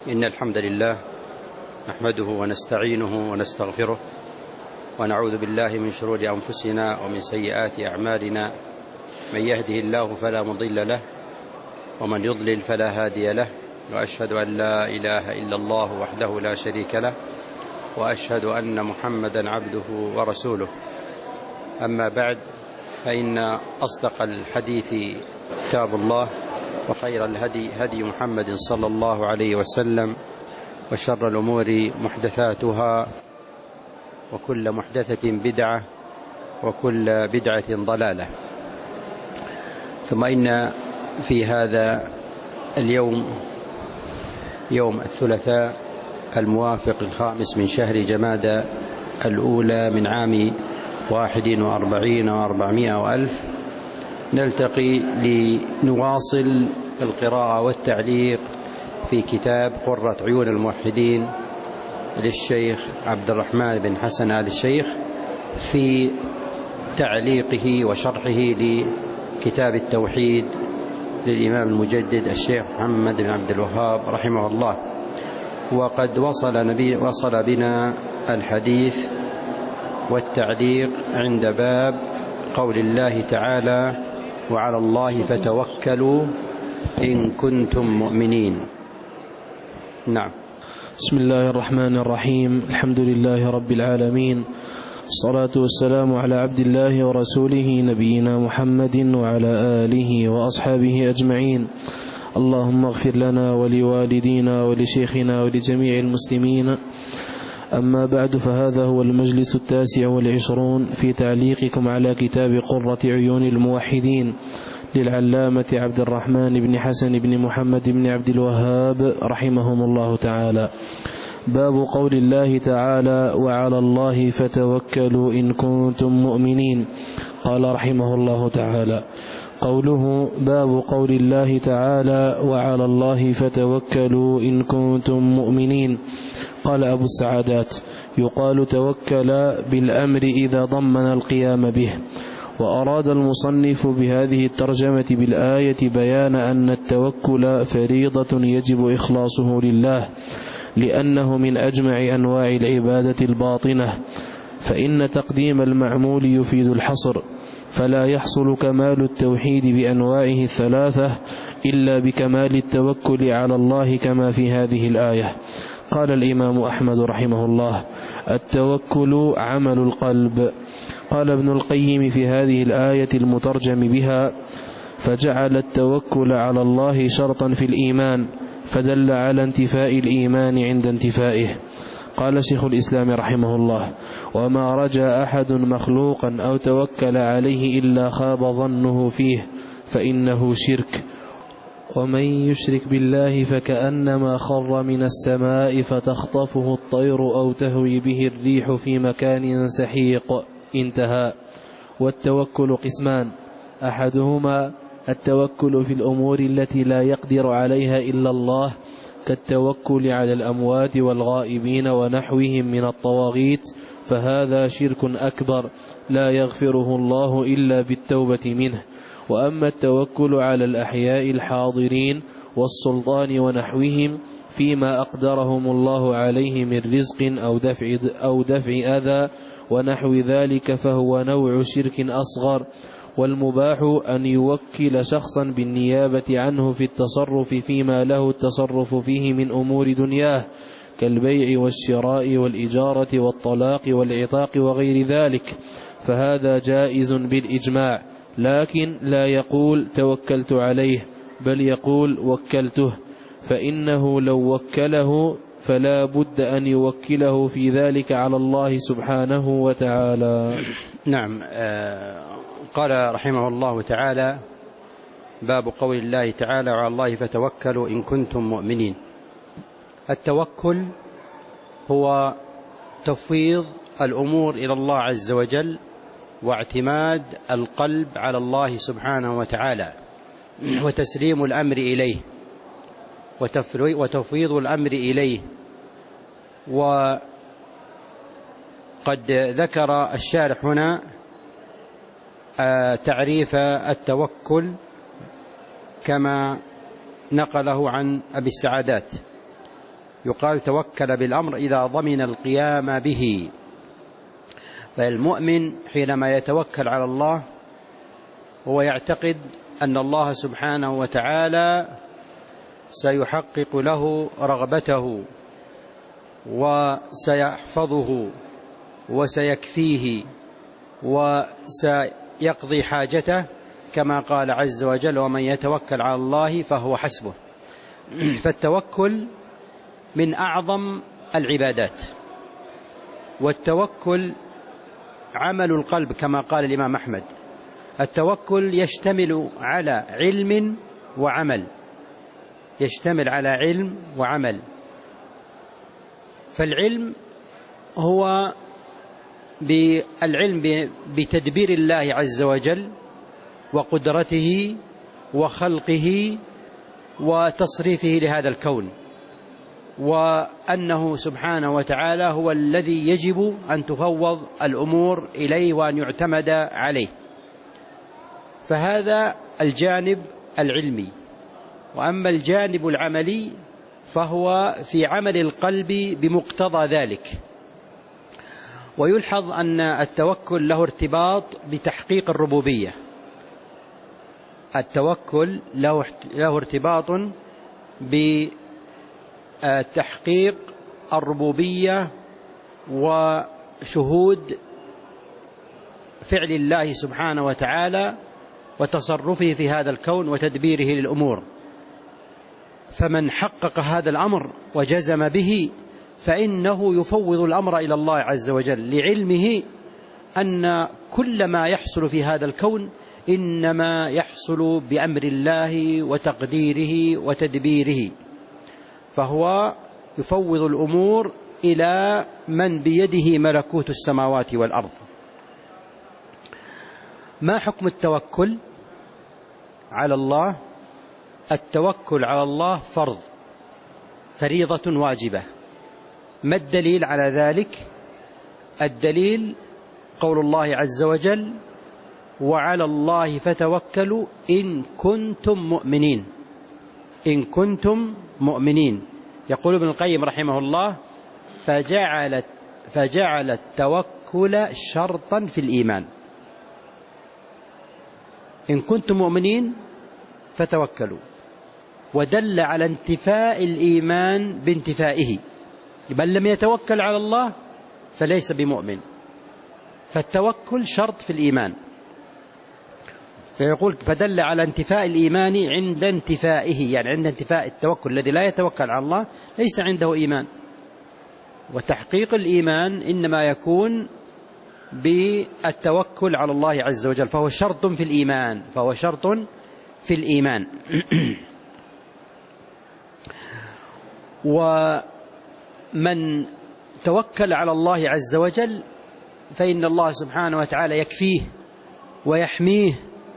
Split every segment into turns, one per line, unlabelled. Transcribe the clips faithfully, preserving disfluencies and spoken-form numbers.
إن الحمد لله نحمده ونستعينه ونستغفره ونعوذ بالله من شرور أنفسنا ومن سيئات أعمالنا. من يهده الله فلا مضل له ومن يضلل فلا هادي له، وأشهد أن لا إله إلا الله وحده لا شريك له، وأشهد أن محمدا عبده ورسوله. أما بعد، فإن أصدق الحديث كتاب الله، وخير الهدي هدي محمد صلى الله عليه وسلم، وشر الأمور محدثاتها، وكل محدثة بدعة، وكل بدعة ضلالة. ثم إن في هذا اليوم، يوم الثلاثاء الموافق الخامس من شهر جمادى الأولى من عام واحد وأربعين وأربعمائة وألف، نلتقي لنواصل القراءة والتعليق في كتاب قرة عيون الموحدين للشيخ عبد الرحمن بن حسن آل الشيخ، في تعليقه وشرحه لكتاب التوحيد للإمام المجدد الشيخ محمد بن عبد الوهاب رحمه الله. وقد وصل, نبي وصل بنا الحديث والتعليق عند باب قول الله تعالى: وعلى الله فتوكلوا إن كنتم مؤمنين. نعم.
بسم الله الرحمن الرحيم. الحمد لله رب العالمين، الصلاة والسلام على عبد الله ورسوله نبينا محمد وعلى آله وأصحابه أجمعين. اللهم اغفر لنا ولوالدينا ولشيخنا ولجميع المسلمين. أما بعد، فهذا هو المجلس التاسع والعشرون في تعليقكم على كتاب قرة عيون الموحدين للعلامة عبد الرحمن بن حسن بن محمد بن عبد الوهاب رحمهم الله تعالى. باب قول الله تعالى: وعلى الله فتوكلوا إن كنتم مؤمنين. قال رحمه الله تعالى: قوله باب قول الله تعالى: وعلى الله فتوكلوا إن كنتم مؤمنين. قال أبو السعادات: يقال توكل بالأمر إذا ضمن القيام به. وأراد المصنف بهذه الترجمة بالآية بيان أن التوكل فريضة يجب إخلاصه لله، لأنه من أجمع أنواع العبادة الباطنة، فإن تقديم المعمول يفيد الحصر، فلا يحصل كمال التوحيد بأنواعه الثلاثة إلا بكمال التوكل على الله كما في هذه الآية. قال الإمام أحمد رحمه الله: التوكل عمل القلب. قال ابن القيم في هذه الآية المترجم بها: فجعل التوكل على الله شرطا في الإيمان، فدل على انتفاء الإيمان عند انتفائه. قال شيخ الإسلام رحمه الله: وما رجا أحد مخلوقا أو توكل عليه إلا خاب ظنه فيه، فإنه شرك. ومن يشرك بالله فكأنما خر من السماء فتخطفه الطير أو تهوي به الريح في مكان سحيق. انتهى. والتوكل قسمان: أحدهما التوكل في الأمور التي لا يقدر عليها إلا الله، كالتوكل على الأموات والغائبين ونحوهم من الطواغيت، فهذا شرك أكبر لا يغفره الله إلا بالتوبة منه. وأما التوكل على الأحياء الحاضرين والسلطان ونحوهم فيما أقدرهم الله عليه من رزق أو دفع, أو دفع أذى ونحو ذلك، فهو نوع شرك أصغر. والمباح أن يوكل شخصا بالنيابة عنه في التصرف فيما له التصرف فيه من أمور دنياه، كالبيع والشراء والإجارة والطلاق والعتاق وغير ذلك، فهذا جائز بالإجماع، لكن لا يقول توكلت عليه، بل يقول وكلته، فإنه لو وكله فلا بد أن يوكله في ذلك على الله سبحانه وتعالى.
نعم. قال رحمه الله تعالى: باب قول الله تعالى: وعلى الله فتوكلوا إن كنتم مؤمنين. التوكل هو تفويض الأمور إلى الله عز وجل، واعتماد القلب على الله سبحانه وتعالى، وتسليم الأمر إليه، وتفويض الأمر إليه. وقد ذكر الشارح هنا تعريف التوكل كما نقله عن أبي السعادات. يقال توكل بالأمر إذا ضمن القيام به. فالمؤمن حينما يتوكل على الله هو يعتقد أن الله سبحانه وتعالى سيحقق له رغبته وسيحفظه وسيكفيه وسيقضي حاجته، كما قال عز وجل: ومن يتوكل على الله فهو حسبه. فالتوكل من أعظم العبادات، والتوكل عمل القلب كما قال الإمام أحمد. التوكل يشتمل على علم وعمل، يشتمل على علم وعمل. فالعلم هو بالعلم بتدبير الله عز وجل وقدرته وخلقه وتصريفه لهذا الكون، وأنه سبحانه وتعالى هو الذي يجب أن تفوض الأمور إليه وأن يعتمد عليه. فهذا الجانب العلمي. وأما الجانب العملي فهو في عمل القلب بمقتضى ذلك. ويلحظ أن التوكل له ارتباط بتحقيق الربوبية. التوكل له ارتباط بتحقيق الربوبية وشهود فعل الله سبحانه وتعالى وتصرفه في هذا الكون وتدبيره للأمور. فمن حقق هذا الأمر وجزم به فإنه يفوض الأمر إلى الله عز وجل، لعلمه أن كل ما يحصل في هذا الكون إنما يحصل بأمر الله وتقديره وتدبيره. فهو يفوض الأمور إلى من بيده ملكوت السماوات والأرض. ما حكم التوكل على الله؟ التوكل على الله فرض، فريضة واجبة. ما الدليل على ذلك؟ الدليل قول الله عز وجل: وعلى الله فتوكلوا إن كنتم مؤمنين. إن كنتم مؤمنين. يقول ابن القيم رحمه الله: فجعل فجعل التوكل شرطا في الإيمان. إن كنتم مؤمنين فتوكلوا، ودل على انتفاء الإيمان بانتفائه. من لم يتوكل على الله فليس بمؤمن. فالتوكل شرط في الإيمان. يقول: فدل على انتفاء الإيمان عند انتفائه، يعني عند انتفاء التوكل. الذي لا يتوكل على الله ليس عنده إيمان. وتحقيق الإيمان إنما يكون بالتوكل على الله عز وجل، فهو شرط في الإيمان، فهو شرط في الإيمان. ومن توكل على الله عز وجل فإن الله سبحانه وتعالى يكفيه ويحميه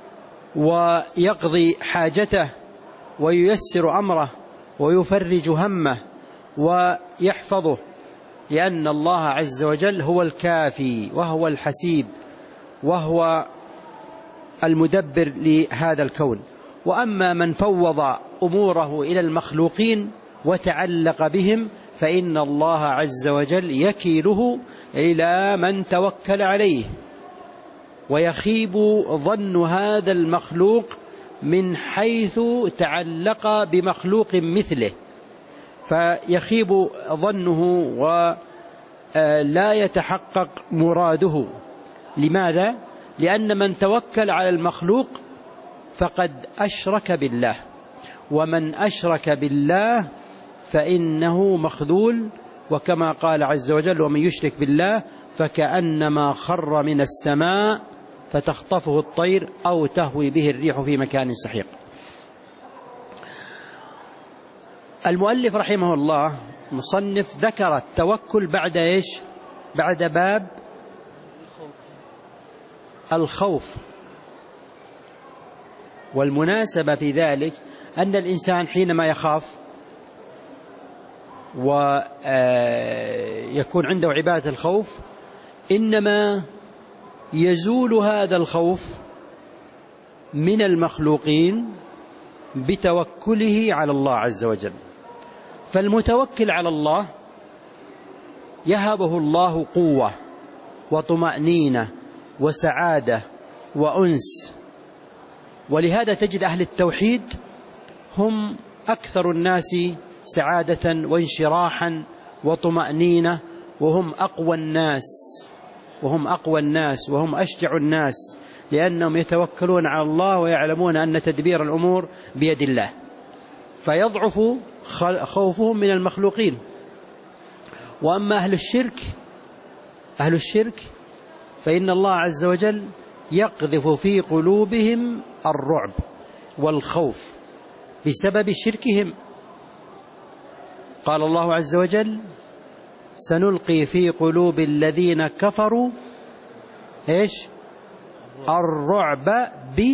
ويقضي حاجته وييسر أمره ويفرج همه ويحفظه، لأن الله عز وجل هو الكافي وهو الحسيب وهو المدبر لهذا الكون. وأما من فوض أموره إلى المخلوقين وتعلق بهم فإن الله عز وجل يكيله إلى من توكل عليه، ويخيب ظن هذا المخلوق من حيث تعلق بمخلوق مثله، فيخيب ظنه ولا يتحقق مراده. لماذا؟ لأن من توكل على المخلوق فقد أشرك بالله، ومن أشرك بالله فإنه مخذول. وكما قال عز وجل: ومن يشرك بالله فكأنما خر من السماء فتخطفه الطير أو تهوي به الريح في مكان سحيق. المؤلف رحمه الله مصنف ذكر التوكل بعد إيش؟ بعد باب الخوف. والمناسبة في ذلك أن الإنسان حينما يخاف ويكون عنده عبادة الخوف إنما يزول هذا الخوف من المخلوقين بتوكله على الله عز وجل. فالمتوكل على الله يهبه الله قوة وطمأنينة وسعادة وأنس. ولهذا تجد أهل التوحيد هم أكثر الناس سعادة وانشراحا وطمأنينة، وهم أقوى الناس وهم أقوى الناس وهم أشجع الناس، لأنهم يتوكلون على الله ويعلمون أن تدبير الأمور بيد الله، فيضعف خوفهم من المخلوقين. وأما أهل الشرك أهل الشرك فإن الله عز وجل يقذف في قلوبهم الرعب والخوف بسبب شركهم. قال الله عز وجل: سنلقي في قلوب الذين كفروا إيش؟ الرعب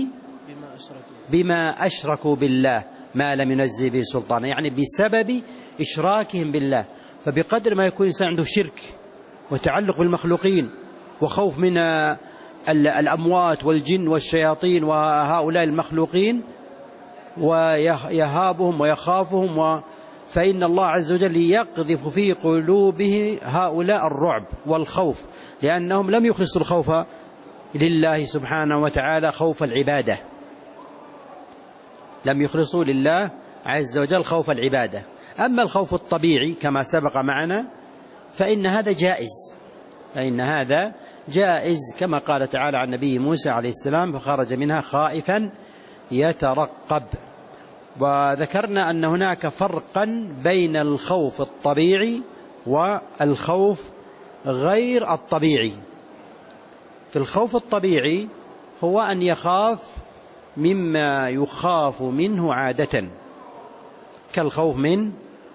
بما أشركوا بالله ما لم ينزل به سلطانا، يعني بسبب إشراكهم بالله. فبقدر ما يكون الإنسان عنده شرك وتعلق بالمخلوقين وخوف من الأموات والجن والشياطين وهؤلاء المخلوقين ويهابهم ويخافهم و فإن الله عز وجل يقذف في قلوبه هؤلاء الرعب والخوف، لأنهم لم يخلصوا الخوف لله سبحانه وتعالى خوف العبادة، لم يخلصوا لله عز وجل خوف العبادة. أما الخوف الطبيعي كما سبق معنا فإن هذا جائز فإن هذا جائز كما قال تعالى عن نبي موسى عليه السلام: فخرج منها خائفا يترقب. وذكرنا أن هناك فرقا بين الخوف الطبيعي والخوف غير الطبيعي. في الخوف الطبيعي هو أن يخاف مما يخاف منه عادة، كالخوف من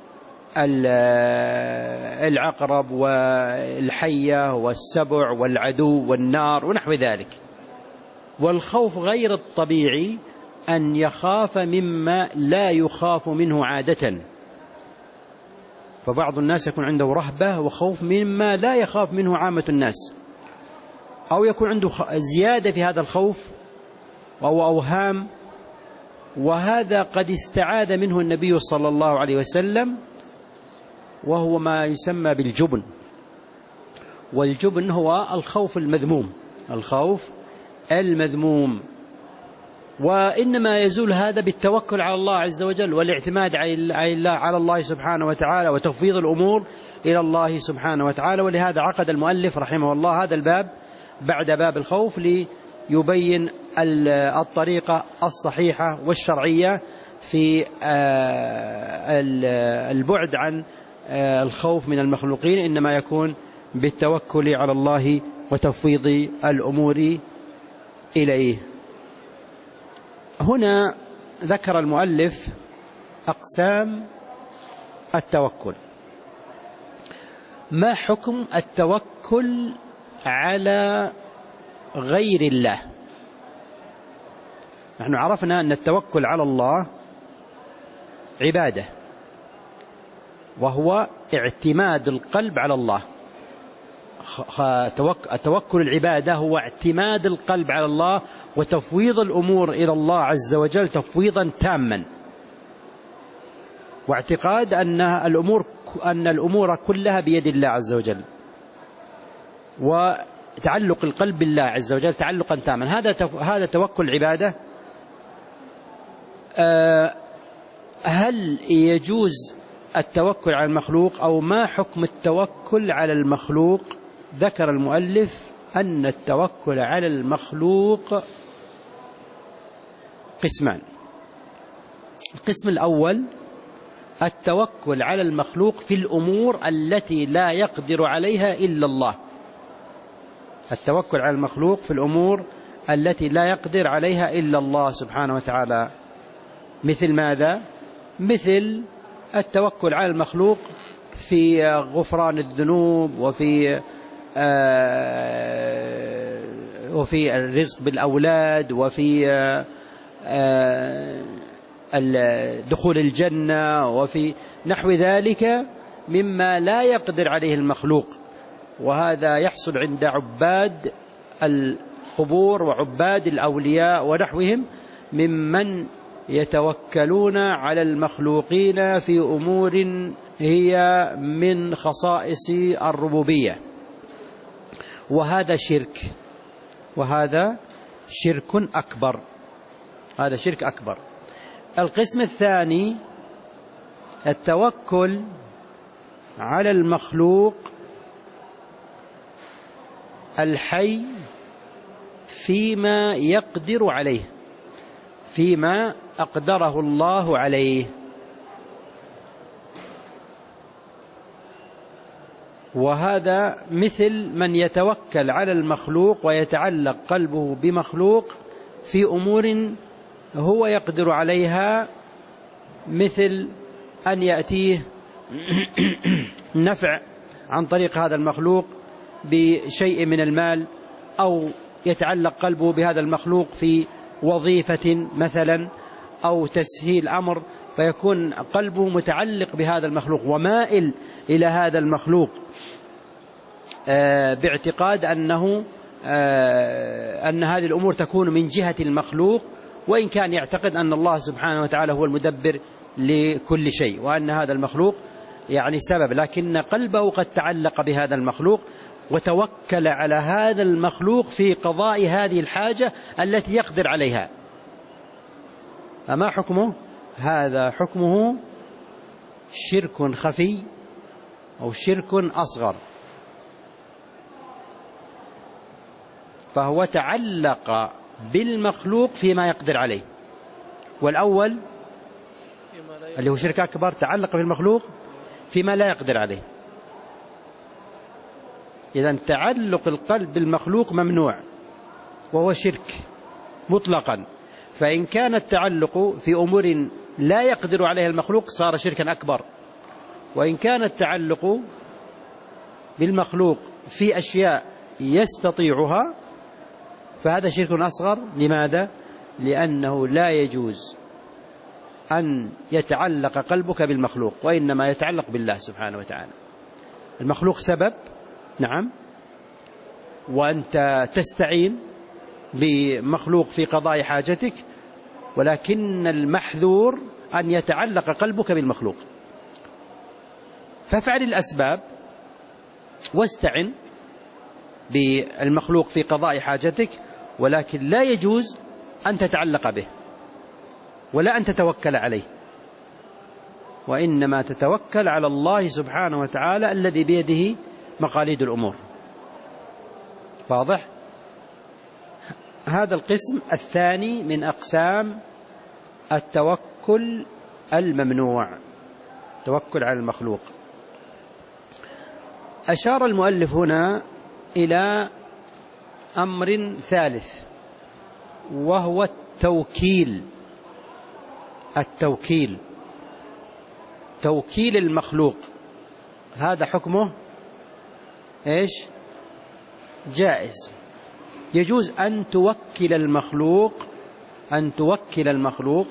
العقرب والحية والسبع والعدو والنار ونحو ذلك. والخوف غير الطبيعي أن يخاف مما لا يخاف منه عادة، فبعض الناس يكون عنده رهبة وخوف مما لا يخاف منه عامة الناس، أو يكون عنده زيادة في هذا الخوف أو أوهام، وهذا قد استعاذ منه النبي صلى الله عليه وسلم، وهو ما يسمى بالجبن. والجبن هو الخوف المذموم الخوف المذموم وإنما يزول هذا بالتوكل على الله عز وجل والاعتماد على الله سبحانه وتعالى وتفويض الأمور إلى الله سبحانه وتعالى. ولهذا عقد المؤلف رحمه الله هذا الباب بعد باب الخوف ليبين الطريقة الصحيحة والشرعية في البعد عن الخوف من المخلوقين، إنما يكون بالتوكل على الله وتفويض الأمور إليه. هنا ذكر المؤلف أقسام التوكل. ما حكم التوكل على غير الله؟ نحن عرفنا أن التوكل على الله عبادة، وهو اعتماد القلب على الله. التوكل العبادة هو اعتماد القلب على الله وتفويض الأمور إلى الله عز وجل تفويضا تاما، واعتقاد أن الأمور أن الأمور كلها بيد الله عز وجل، وتعلق القلب بالله عز وجل تعلقا تاما. هذا هذا توكل عبادة. هل يجوز التوكل على المخلوق أو ما حكم التوكل على المخلوق؟ ذكر المؤلف أن التوكل على المخلوق قسمان. القسم الأول التوكل على المخلوق في الأمور التي لا يقدر عليها إلا الله. التوكل على المخلوق في الأمور التي لا يقدر عليها إلا الله سبحانه وتعالى. مثل ماذا؟ مثل التوكل على المخلوق في غفران الذنوب، وفي آه وفي الرزق بالأولاد، وفي آه دخول الجنة، وفي نحو ذلك مما لا يقدر عليه المخلوق. وهذا يحصل عند عباد القبور وعباد الأولياء ونحوهم ممن يتوكلون على المخلوقين في أمور هي من خصائص الربوبية، وهذا شرك، وهذا شرك أكبر، هذا شرك أكبر. القسم الثاني التوكل على المخلوق الحي فيما يقدر عليه، فيما أقدره الله عليه، وهذا مثل من يتوكل على المخلوق ويتعلق قلبه بمخلوق في أمور هو يقدر عليها، مثل أن يأتيه نفع عن طريق هذا المخلوق بشيء من المال، أو يتعلق قلبه بهذا المخلوق في وظيفة مثلا، أو تسهيل أمر، فيكون قلبه متعلق بهذا المخلوق ومائل إلى هذا المخلوق باعتقاد أنه أن هذه الأمور تكون من جهة المخلوق، وإن كان يعتقد أن الله سبحانه وتعالى هو المدبر لكل شيء، وأن هذا المخلوق يعني سبب، لكن قلبه قد تعلق بهذا المخلوق وتوكل على هذا المخلوق في قضاء هذه الحاجة التي يقدر عليها. فما حكمه؟ هذا حكمه شرك خفي أو شرك أصغر، فهو تعلق بالمخلوق فيما يقدر عليه، والأول اللي هو شرك أكبر تعلق بالمخلوق فيما لا يقدر عليه. إذن تعلق القلب بالمخلوق ممنوع وهو شرك مطلقا، فإن كان التعلق في أمور لا يقدر عليها المخلوق صار شركا أكبر، وإن كان التعلق بالمخلوق في أشياء يستطيعها فهذا شرك أصغر. لماذا؟ لأنه لا يجوز أن يتعلق قلبك بالمخلوق، وإنما يتعلق بالله سبحانه وتعالى. المخلوق سبب، نعم، وأنت تستعين بمخلوق في قضاء حاجتك، ولكن المحذور أن يتعلق قلبك بالمخلوق. فافعل الأسباب واستعن بالمخلوق في قضاء حاجتك، ولكن لا يجوز أن تتعلق به ولا أن تتوكل عليه، وإنما تتوكل على الله سبحانه وتعالى الذي بيده مقاليد الأمور. واضح؟ هذا القسم الثاني من أقسام التوكل الممنوع، توكل على المخلوق. أشار المؤلف هنا إلى أمر ثالث، وهو التوكيل. التوكيل توكيل المخلوق، هذا حكمه إيش؟ جائز. يجوز أن توكل المخلوق أن توكل المخلوق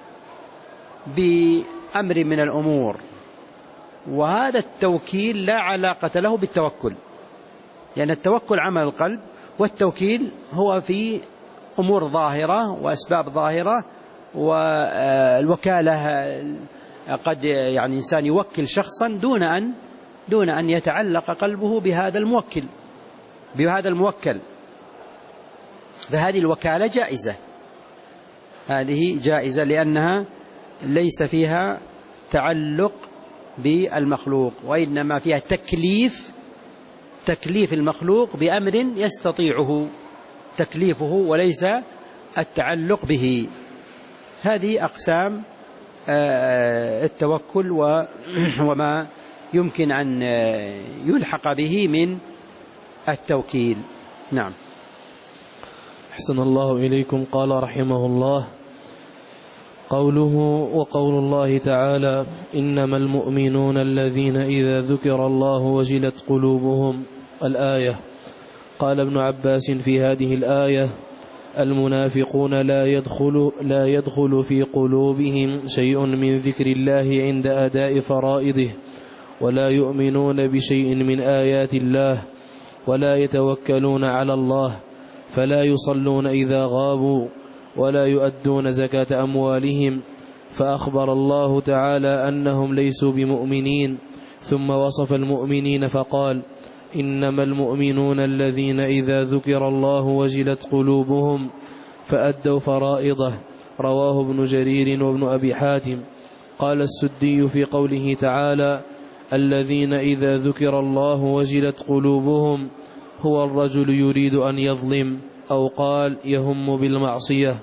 بأمر من الأمور، وهذا التوكيل لا علاقة له بالتوكل، لأن التوكل عمل القلب، والتوكيل هو في أمور ظاهرة وأسباب ظاهرة. والوكالة قد يعني إنسان يوكل شخصا دون أن دون أن يتعلق قلبه بهذا الموكل بهذا الموكل فهذه الوكالة جائزة، هذه جائزة لأنها ليس فيها تعلق بالمخلوق، وإنما فيها تكليف تكليف المخلوق بأمر يستطيعه تكليفه وليس التعلق به. هذه أقسام التوكل وما يمكن أن يلحق به من التوكيل. نعم.
أحسن الله إليكم. قال رحمه الله: قوله وقول الله تعالى: إنما المؤمنون الذين إذا ذكر الله وجلت قلوبهم. الآية. قال ابن عباس في هذه الآية: المنافقون لا يدخل, لا يدخل في قلوبهم شيء من ذكر الله عند أداء فرائضه، ولا يؤمنون بشيء من آيات الله، ولا يتوكلون على الله، فلا يصلون إذا غابوا، ولا يؤدون زكاة أموالهم، فأخبر الله تعالى أنهم ليسوا بمؤمنين، ثم وصف المؤمنين فقال: إنما المؤمنون الذين إذا ذكر الله وجلت قلوبهم فأدوا فرائضه. رواه ابن جرير وابن أبي حاتم. قال السدي في قوله تعالى: الذين إذا ذكر الله وجلت قلوبهم، هو الرجل يريد أن يظلم، أو قال يهم بالمعصية،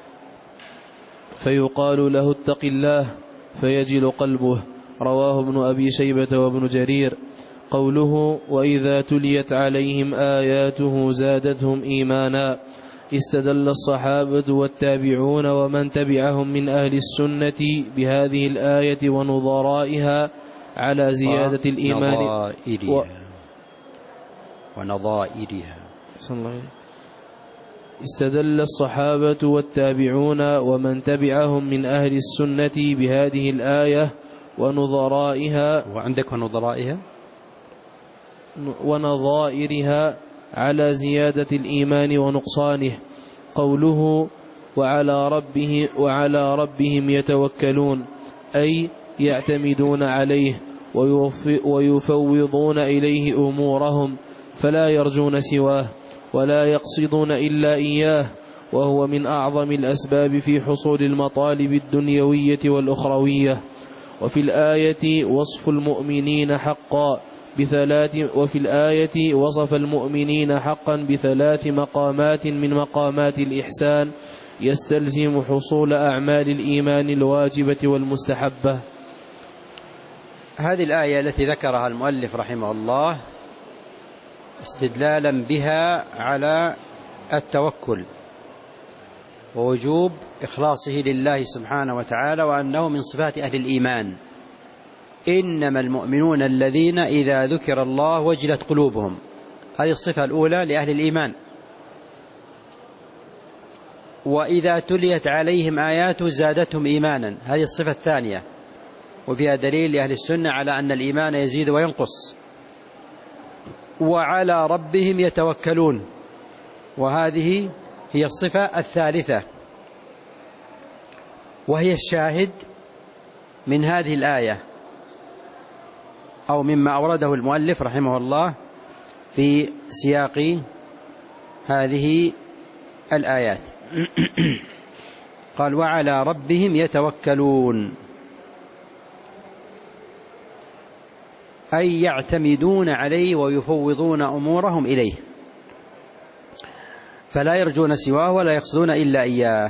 فيقال له اتق الله فيجل قلبه. رواه ابن أبي شيبة وابن جرير. قوله: وإذا تليت عليهم آياته زادتهم إيمانا، استدل الصحابة والتابعون ومن تبعهم من أهل السنة بهذه الآية ونظرائها على زيادة الإيمان
ونظائرها, و... ونظائرها.
استدل الصحابة والتابعون ومن تبعهم من أهل السنة بهذه الآية ونظرائها
وعندك ونظرائها
ونظائرها على زيادة الإيمان ونقصانه. قوله: وعلى ربه وعلى ربهم يتوكلون، أي يعتمدون عليه ويفوضون إليه أمورهم، فلا يرجون سواه ولا يقصدون إلا إياه، وهو من أعظم الأسباب في حصول المطالب الدنيوية والأخروية. وفي الآية وصف المؤمنين حقا بثلاث وفي الآية وصف المؤمنين حقا بثلاث مقامات من مقامات الإحسان يستلزم حصول أعمال الإيمان الواجبة والمستحبة.
هذه الآية التي ذكرها المؤلف رحمه الله استدلالا بها على التوكل ووجوب إخلاصه لله سبحانه وتعالى، وأنه من صفات أهل الإيمان. إنما المؤمنون الذين إذا ذكر الله وجلت قلوبهم، هذه الصفة الأولى لأهل الإيمان. وإذا تليت عليهم آياته زادتهم إيمانا، هذه الصفة الثانية، وفيها دليل لأهل السنة على أن الإيمان يزيد وينقص. وعلى ربهم يتوكلون، وهذه هي الصفة الثالثة، وهي الشاهد من هذه الآية أو مما أورده المؤلف رحمه الله في سياق هذه الآيات. قال: وعلى ربهم يتوكلون، أي يعتمدون عليه ويفوضون أمورهم إليه، فلا يرجون سواه ولا يقصدون إلا إياه.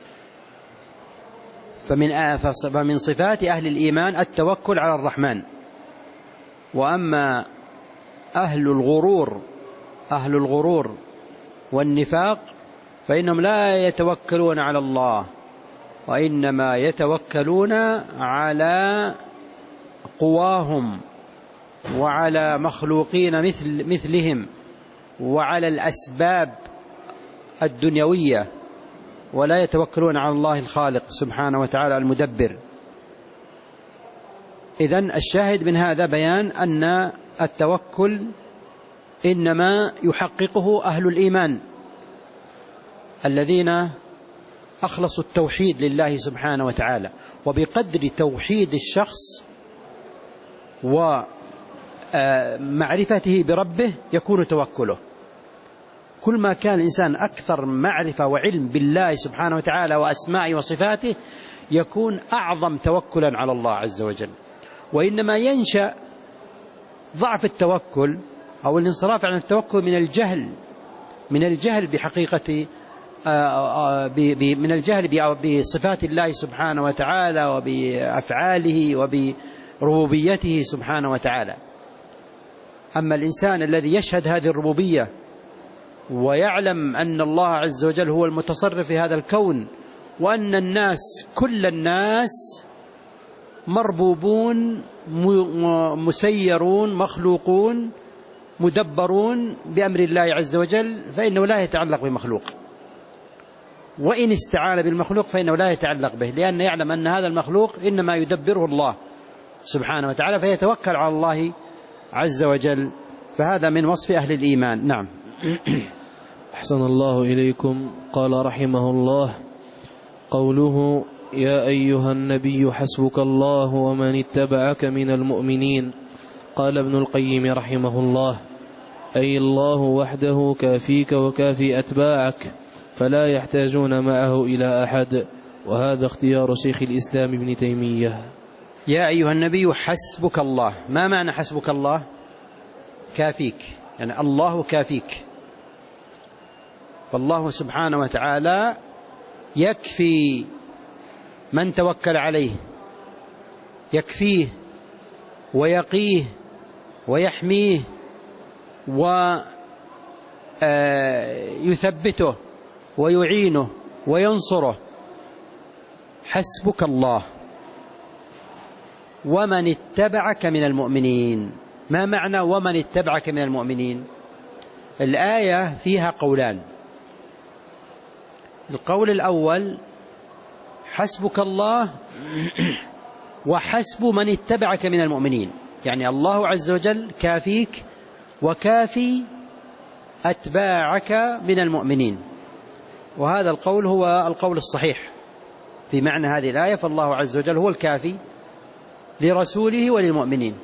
فمن فمن صفات أهل الإيمان التوكل على الرحمن. وأما أهل الغرور أهل الغرور والنفاق فإنهم لا يتوكلون على الله، وإنما يتوكلون على قواهم وعلى مخلوقين مثل مثلهم وعلى الأسباب الدنيوية، ولا يتوكلون على الله الخالق سبحانه وتعالى المدبر. إذن الشاهد من هذا بيان أن التوكل إنما يحققه أهل الإيمان الذين أخلصوا التوحيد لله سبحانه وتعالى. وبقدر توحيد الشخص ومعرفته بربه يكون توكله. كل ما كان الإنسان أكثر معرفة وعلم بالله سبحانه وتعالى وأسمائه وصفاته يكون أعظم توكلا على الله عز وجل. وإنما ينشأ ضعف التوكل أو الانصراف عن التوكل من الجهل من الجهل بحقيقة من الجهل بصفات الله سبحانه وتعالى وبأفعاله وبربوبيته سبحانه وتعالى. أما الإنسان الذي يشهد هذه الربوبية ويعلم أن الله عز وجل هو المتصرف في هذا الكون، وأن الناس كل الناس مربوبون مسيرون مخلوقون مدبرون بأمر الله عز وجل، فإنه لا يتعلق بمخلوق، وإن استعان بالمخلوق فإنه لا يتعلق به، لأن يعلم أن هذا المخلوق إنما يدبره الله سبحانه وتعالى، فيتوكل على الله عز وجل. فهذا من وصف أهل الإيمان. نعم.
أحسن الله إليكم. قال رحمه الله: قوله يا أيها النبي حسبك الله ومن اتبعك من المؤمنين. قال ابن القيم رحمه الله أي الله وحده كافيك وكافي أتباعك فلا يحتاجون معه إلى أحد، وهذا اختيار شيخ الإسلام ابن تيمية.
يا أيها النبي حسبك الله، ما معنى حسبك الله؟ كافيك، يعني الله كافيك، فالله سبحانه وتعالى يكفي من توكل عليه، يكفيه ويقيه ويحميه ويثبته ويعينه وينصره. حسبك الله ومن اتبعك من المؤمنين. ما معنى ومن اتبعك من المؤمنين؟ الآية فيها قولان. القول الأول حسبك الله وحسب من اتبعك من المؤمنين، يعني الله عز وجل كافيك وكافي أتباعك من المؤمنين، وهذا القول هو القول الصحيح في معنى هذه الآية، فالله عز وجل هو الكافي لرسوله وللمؤمنين.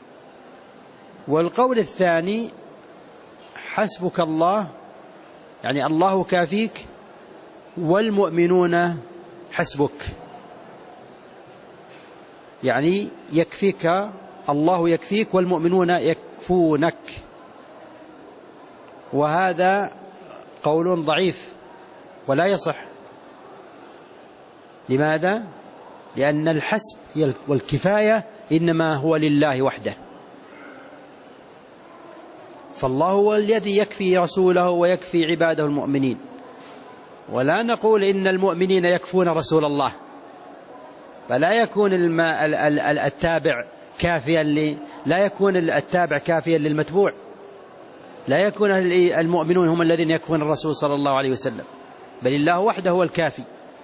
والقول الثاني حسبك الله يعني الله كافيك والمؤمنون حسبك، يعني يكفيك الله يكفيك والمؤمنون يكفونك، وهذا قول ضعيف ولا يصح. لماذا؟ لأن الحسب والكفاية إنما هو لله وحده، فالله هو الذي يكفي رسوله ويكفي عباده المؤمنين، ولا نقول إن المؤمنين يكفون رسول الله، فلا يكون التابع كافيا ل... لا يكون التابع كافيا للمتبوع، لا يكون المؤمنون هم الذين يكفون الرسول صلى الله عليه وسلم، بل الله وحده هو الكافي.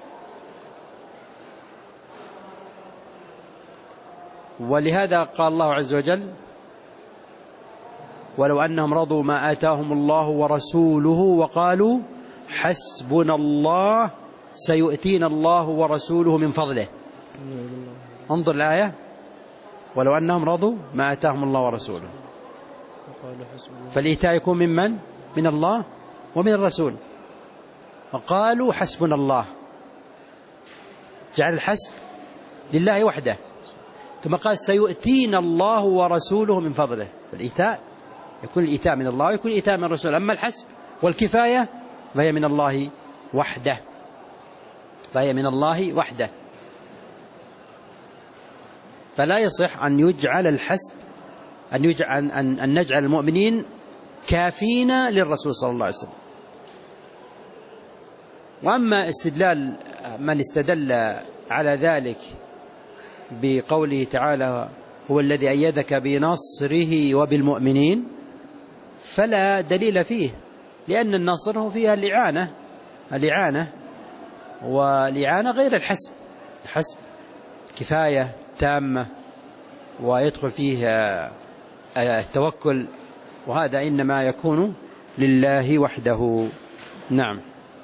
ولهذا قال الله عز وجل ولو أنهم رضوا ما آتاهم الله ورسوله وقالوا حسبنا الله سيؤتينا الله ورسوله من فضله. انظر الآية، ولو أنهم رضوا ما آتاهم الله ورسوله، فالإيتاء يكون من من؟ من الله ومن الرسول. وقالوا حسبنا الله، جعل الحسب لله وحده، ثم قال سيؤتينا الله ورسوله من فضله، فالإيتاء يكون الإيتاء من الله ويكون الإيتاء من الرسول. أما الحسب والكفاية فهي من الله وحده، فهي من الله وحده، فلا يصح أن يجعل الحسب أن, يجعل أن, أن نجعل المؤمنين كافين للرسول صلى الله عليه وسلم. وأما استدلال من استدل على ذلك بقوله تعالى هو الذي أيدك بنصره وبالمؤمنين، فلا دليل فيه، لأن النصر هو فيها الإعانة الإعانة والإعانة غير الحسب. الحسب كفاية تامة ويدخل فيه التوكل، وهذا إنما يكون لله وحده. نعم.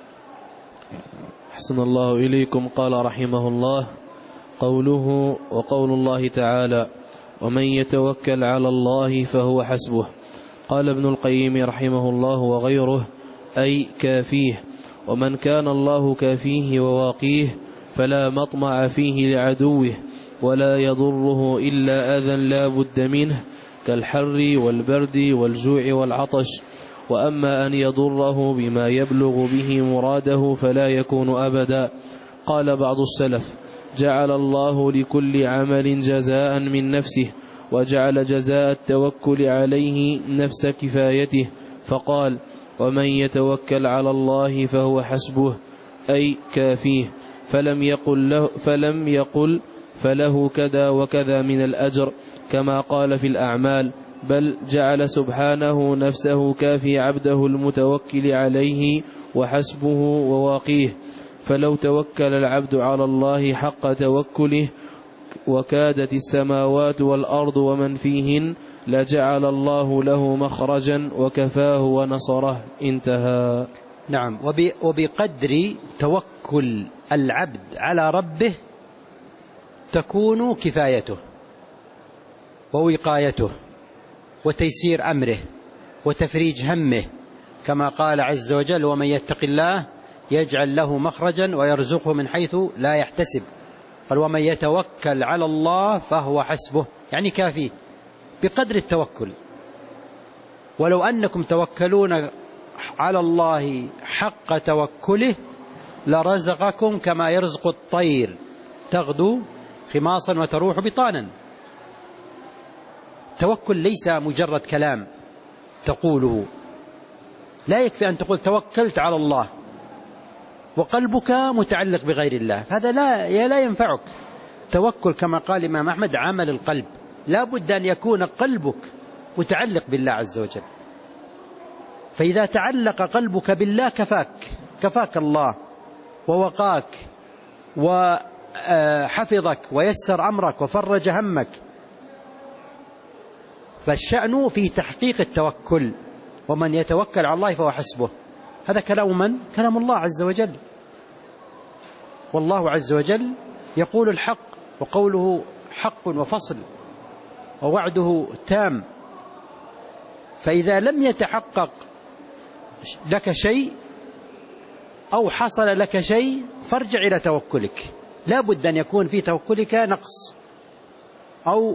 أحسن الله إليكم. قال رحمه الله قوله وقول الله تعالى ومن يتوكل على الله فهو حسبه. قال ابن القيم رحمه الله وغيره أي كافيه، ومن كان الله كافيه وواقيه فلا مطمع فيه لعدوه ولا يضره إلا أذى لا بد منه كالحر والبرد والجوع والعطش. وأما أن يضره بما يبلغ به مراده فلا يكون أبدا. قال بعض السلف جعل الله لكل عمل جزاء من نفسه، وجعل جزاء التوكل عليه نفس كفايته، فقال ومن يتوكل على الله فهو حسبه أي كافيه، فلم يقل له, فلم يقل فله كذا وكذا من الأجر كما قال في الأعمال، بل جعل سبحانه نفسه كافي عبده المتوكل عليه وحسبه وواقيه. فلو توكل العبد على الله حق توكله وكادت السماوات والأرض ومن فيهن لجعل الله له مخرجا وكفاه ونصره. انتهى.
نعم. وبقدر توكل العبد على ربه تكون كفايته ووقايته وتيسير أمره وتفريج همه، كما قال عز وجل: ومن يتق الله يجعل له مخرجا ويرزقه من حيث لا يحتسب. قال: ومن يتوكل على الله فهو حسبه، يعني كافيه بقدر التوكل. ولو أنكم توكلون على الله حق توكله لرزقكم كما يرزق الطير تغدو خماصا وتروح بطانا. توكل ليس مجرد كلام تقوله، لا يكفي أن تقول توكلت على الله وقلبك متعلق بغير الله، هذا لا لا ينفعك. توكل كما قال الإمام أحمد عمل القلب، لا بد أن يكون قلبك متعلق بالله عز وجل. فإذا تعلق قلبك بالله كفاك كفاك الله ووقاك وحفظك ويسر أمرك وفرج همك. فالشأن في تحقيق التوكل، ومن يتوكل على الله فهو حسبه. هذا كلام من؟ كلام الله عز وجل، والله عز وجل يقول الحق، وقوله حق وفصل، ووعده تام. فإذا لم يتحقق لك شيء أو حصل لك شيء فارجع إلى توكلك، لا بد أن يكون في توكلك نقص أو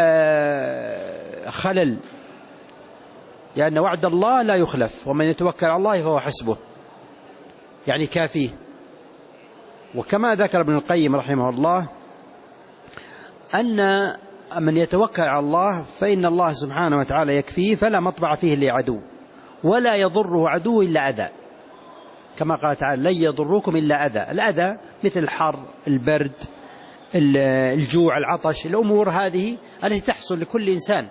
خلل، لأن وعد الله لا يخلف، ومن يتوكل على الله فهو حسبه، يعني كافيه. وكما ذكر ابن القيم رحمه الله أن من يتوكل على الله فإن الله سبحانه وتعالى يكفيه، فلا مطبع فيه لعدو، ولا يضره عدو إلا أذى، كما قال تعالى: لن يضروكم إلا أذى. الأذى مثل الحر، البرد، الجوع، العطش، الأمور هذه التي تحصل لكل إنسان،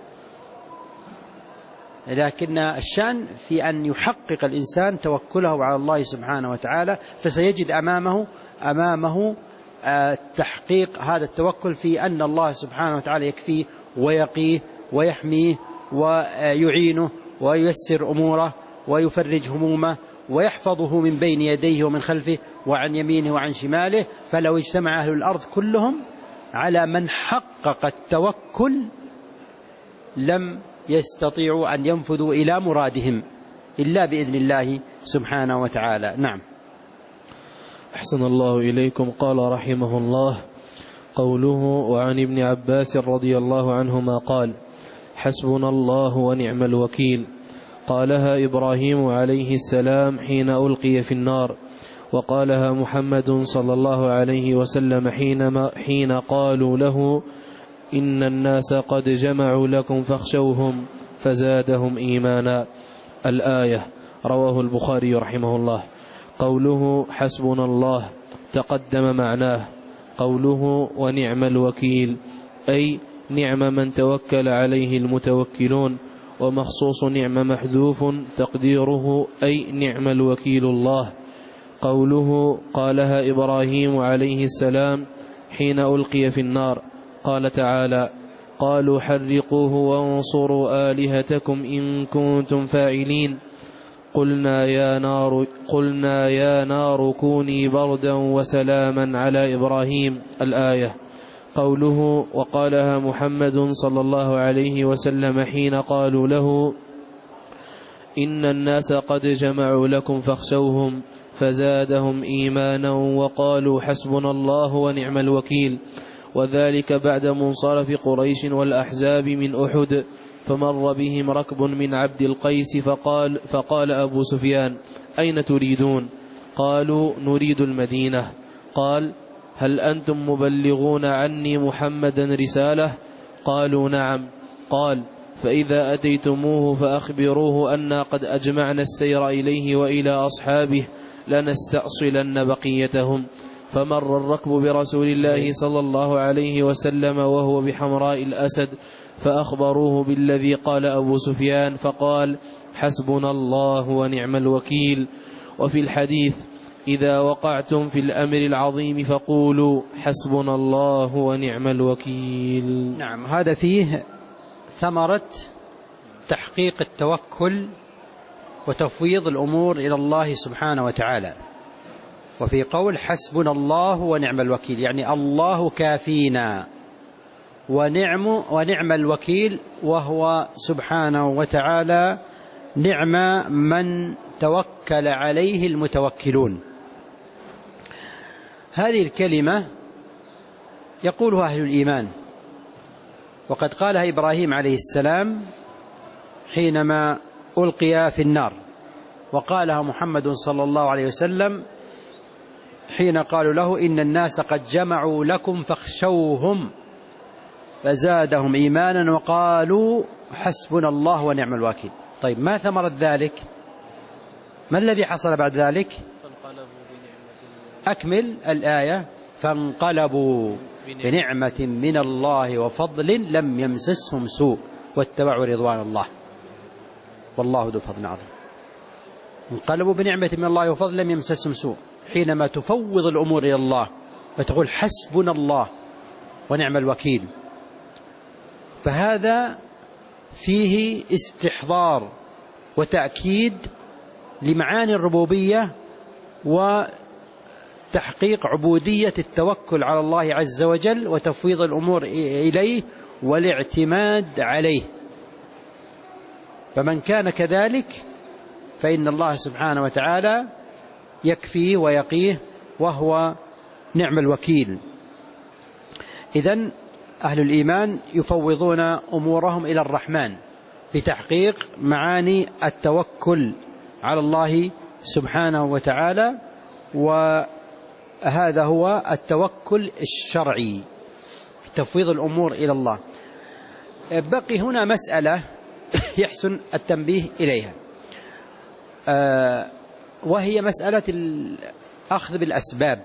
لكن الشأن في أن يحقق الإنسان توكله على الله سبحانه وتعالى، فسيجد أمامه أمامه تحقيق هذا التوكل في أن الله سبحانه وتعالى يكفيه ويقيه ويحميه ويعينه وييسر أموره ويفرج همومه ويحفظه من بين يديه ومن خلفه وعن يمينه وعن شماله. فلو اجتمع أهل الأرض كلهم على من حقق التوكل لم يستطيعوا أن ينفذوا إلى مرادهم إلا بإذن الله سبحانه وتعالى. نعم.
أحسن الله إليكم. قال رحمه الله: قوله: وعن ابن عباس رضي الله عنهما قال: حسبنا الله ونعم الوكيل. قالها إبراهيم عليه السلام حين ألقي في النار، وقالها محمد صلى الله عليه وسلم حينما حين قالوا له: إن الناس قد جمعوا لكم فاخشوهم فزادهم إيمانا. الآية. رواه البخاري رحمه الله. قوله: حسبنا الله تقدم معناه. قوله: ونعم الوكيل، أي نعم من توكل عليه المتوكلون، ومخصوص نعم محذوف تقديره أي نعم الوكيل الله. قوله: قالها إبراهيم عليه السلام حين ألقي في النار. قال تعالى: قالوا حرقوه وانصروا آلهتكم إن كنتم فاعلين. قلنا يا نار قلنا يا نار كوني بردا وسلاما على إبراهيم. الآية. قوله: وقالها محمد صلى الله عليه وسلم حين قالوا له: إن الناس قد جمعوا لكم فاخشوهم فزادهم إيمانا وقالوا حسبنا الله ونعم الوكيل. وذلك بعد منصرف قريش والأحزاب من أحد، فمر بهم ركب من عبد القيس فقال, فقال أبو سفيان: أين تريدون؟ قالوا: نريد المدينة. قال: هل أنتم مبلغون عني محمدا رسالة؟ قالوا: نعم. قال: فإذا أتيتموه فأخبروه أنا قد أجمعنا السير إليه وإلى أصحابه لنستأصلن بقيتهم. فمر الركب برسول الله صلى الله عليه وسلم وهو بحمراء الأسد، فأخبروه بالذي قال أبو سفيان، فقال: حسبنا الله ونعم الوكيل. وفي الحديث: إذا وقعتم في الأمر العظيم فقولوا حسبنا الله ونعم الوكيل.
نعم. هذا فيه ثمرة تحقيق التوكل وتفويض الأمور إلى الله سبحانه وتعالى. وفي قول حسبنا الله ونعم الوكيل، يعني الله كافينا ونعم ونعم الوكيل، وهو سبحانه وتعالى نعم من توكل عليه المتوكلون. هذه الكلمة يقولها أهل الإيمان، وقد قالها إبراهيم عليه السلام حينما ألقي في النار، وقالها محمد صلى الله عليه وسلم حين قالوا له إن الناس قد جمعوا لكم فاخشوهم فزادهم إيمانا وقالوا حسبنا الله ونعم الوكيل. طيب ما ثمرة ذلك؟ ما الذي حصل بعد ذلك؟ أكمل الآية. فانقلبوا بنعمة من الله وفضل لم يمسسهم سوء واتبعوا رضوان الله والله ذو فضل عظيم. انقلبوا بنعمة من الله وفضل لم يمسسهم سوء. حينما تفوض الأمور إلى الله وتقول حسبنا الله ونعم الوكيل، فهذا فيه استحضار وتأكيد لمعاني الربوبية وتحقيق عبودية التوكل على الله عز وجل وتفويض الأمور إليه والاعتماد عليه. فمن كان كذلك فإن الله سبحانه وتعالى يكفيه ويقيه وهو نعم الوكيل. إذن أهل الإيمان يفوضون أمورهم إلى الرحمن بتحقيق معاني التوكل على الله سبحانه وتعالى، وهذا هو التوكل الشرعي في تفويض الأمور إلى الله. بقي هنا مسألة يحسن التنبيه إليها، وهي مسألة الأخذ بالأسباب.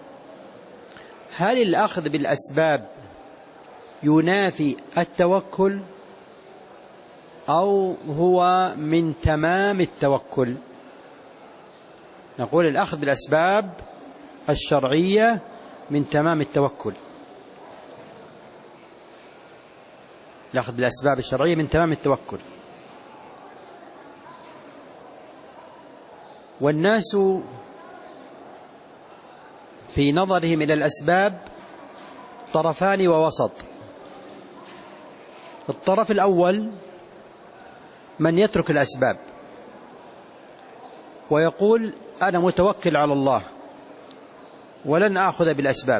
هل الأخذ بالأسباب ينافي التوكل أو هو من تمام التوكل؟ نقول الأخذ بالأسباب الشرعية من تمام التوكل. الأخذ بالأسباب الشرعية من تمام التوكل. والناس في نظرهم إلى الأسباب طرفان ووسط. الطرف الأول من يترك الأسباب ويقول أنا متوكل على الله ولن آخذ بالأسباب،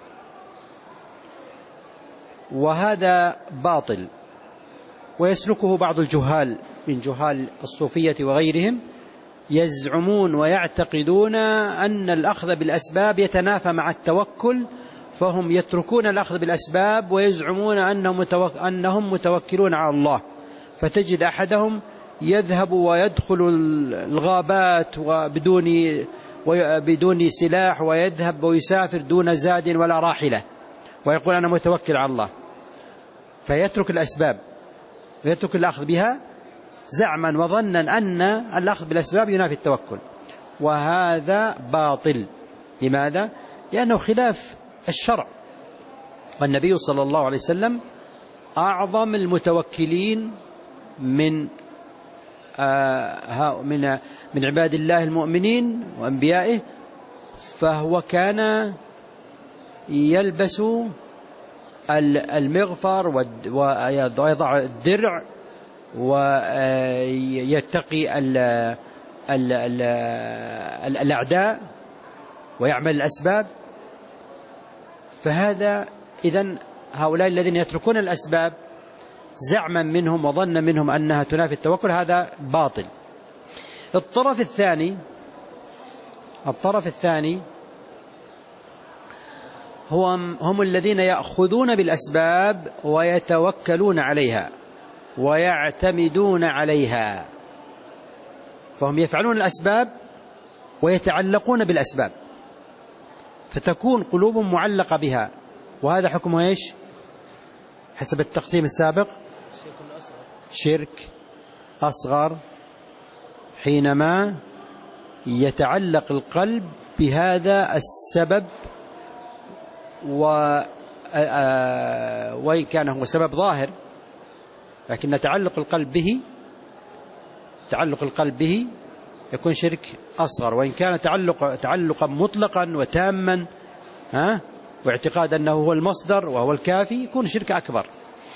وهذا باطل، ويسلكه بعض الجهال من جهال الصوفية وغيرهم، يزعمون ويعتقدون أن الأخذ بالأسباب يتنافى مع التوكل، فهم يتركون الأخذ بالأسباب ويزعمون أنهم, متوك... أنهم متوكلون على الله. فتجد أحدهم يذهب ويدخل الغابات وبدون بدون سلاح، ويذهب ويسافر دون زاد ولا راحلة، ويقول أنا متوكل على الله، فيترك الأسباب ويترك الأخذ بها زعما وظنا أن الأخذ بالأسباب ينافي التوكل، وهذا باطل. لماذا؟ لأنه خلاف الشرع، والنبي صلى الله عليه وسلم أعظم المتوكلين من آه من من عباد الله المؤمنين وأنبيائه، فهو كان يلبس المغفر ويضع الدرع ويتقي الأعداء ويعمل الأسباب. فهذا إذن هؤلاء الذين يتركون الأسباب زعما منهم وظنا منهم أنها تنافي التوكل، هذا باطل. الطرف الثاني الطرف الثاني هم, هم الذين يأخذون بالأسباب ويتوكلون عليها ويعتمدون عليها، فهم يفعلون الأسباب ويتعلقون بالأسباب، فتكون قلوبهم معلقة بها. وهذا حكمه إيش حسب التقسيم السابق؟ شرك أصغر، حينما يتعلق القلب بهذا السبب، وإن كان هو سبب ظاهر، لكن تعلق القلب به تعلق القلب به يكون شرك أصغر. وإن كان تعلق تعلقا مطلقا وتاما ها واعتقاد أنه هو المصدر وهو الكافي يكون شرك أكبر.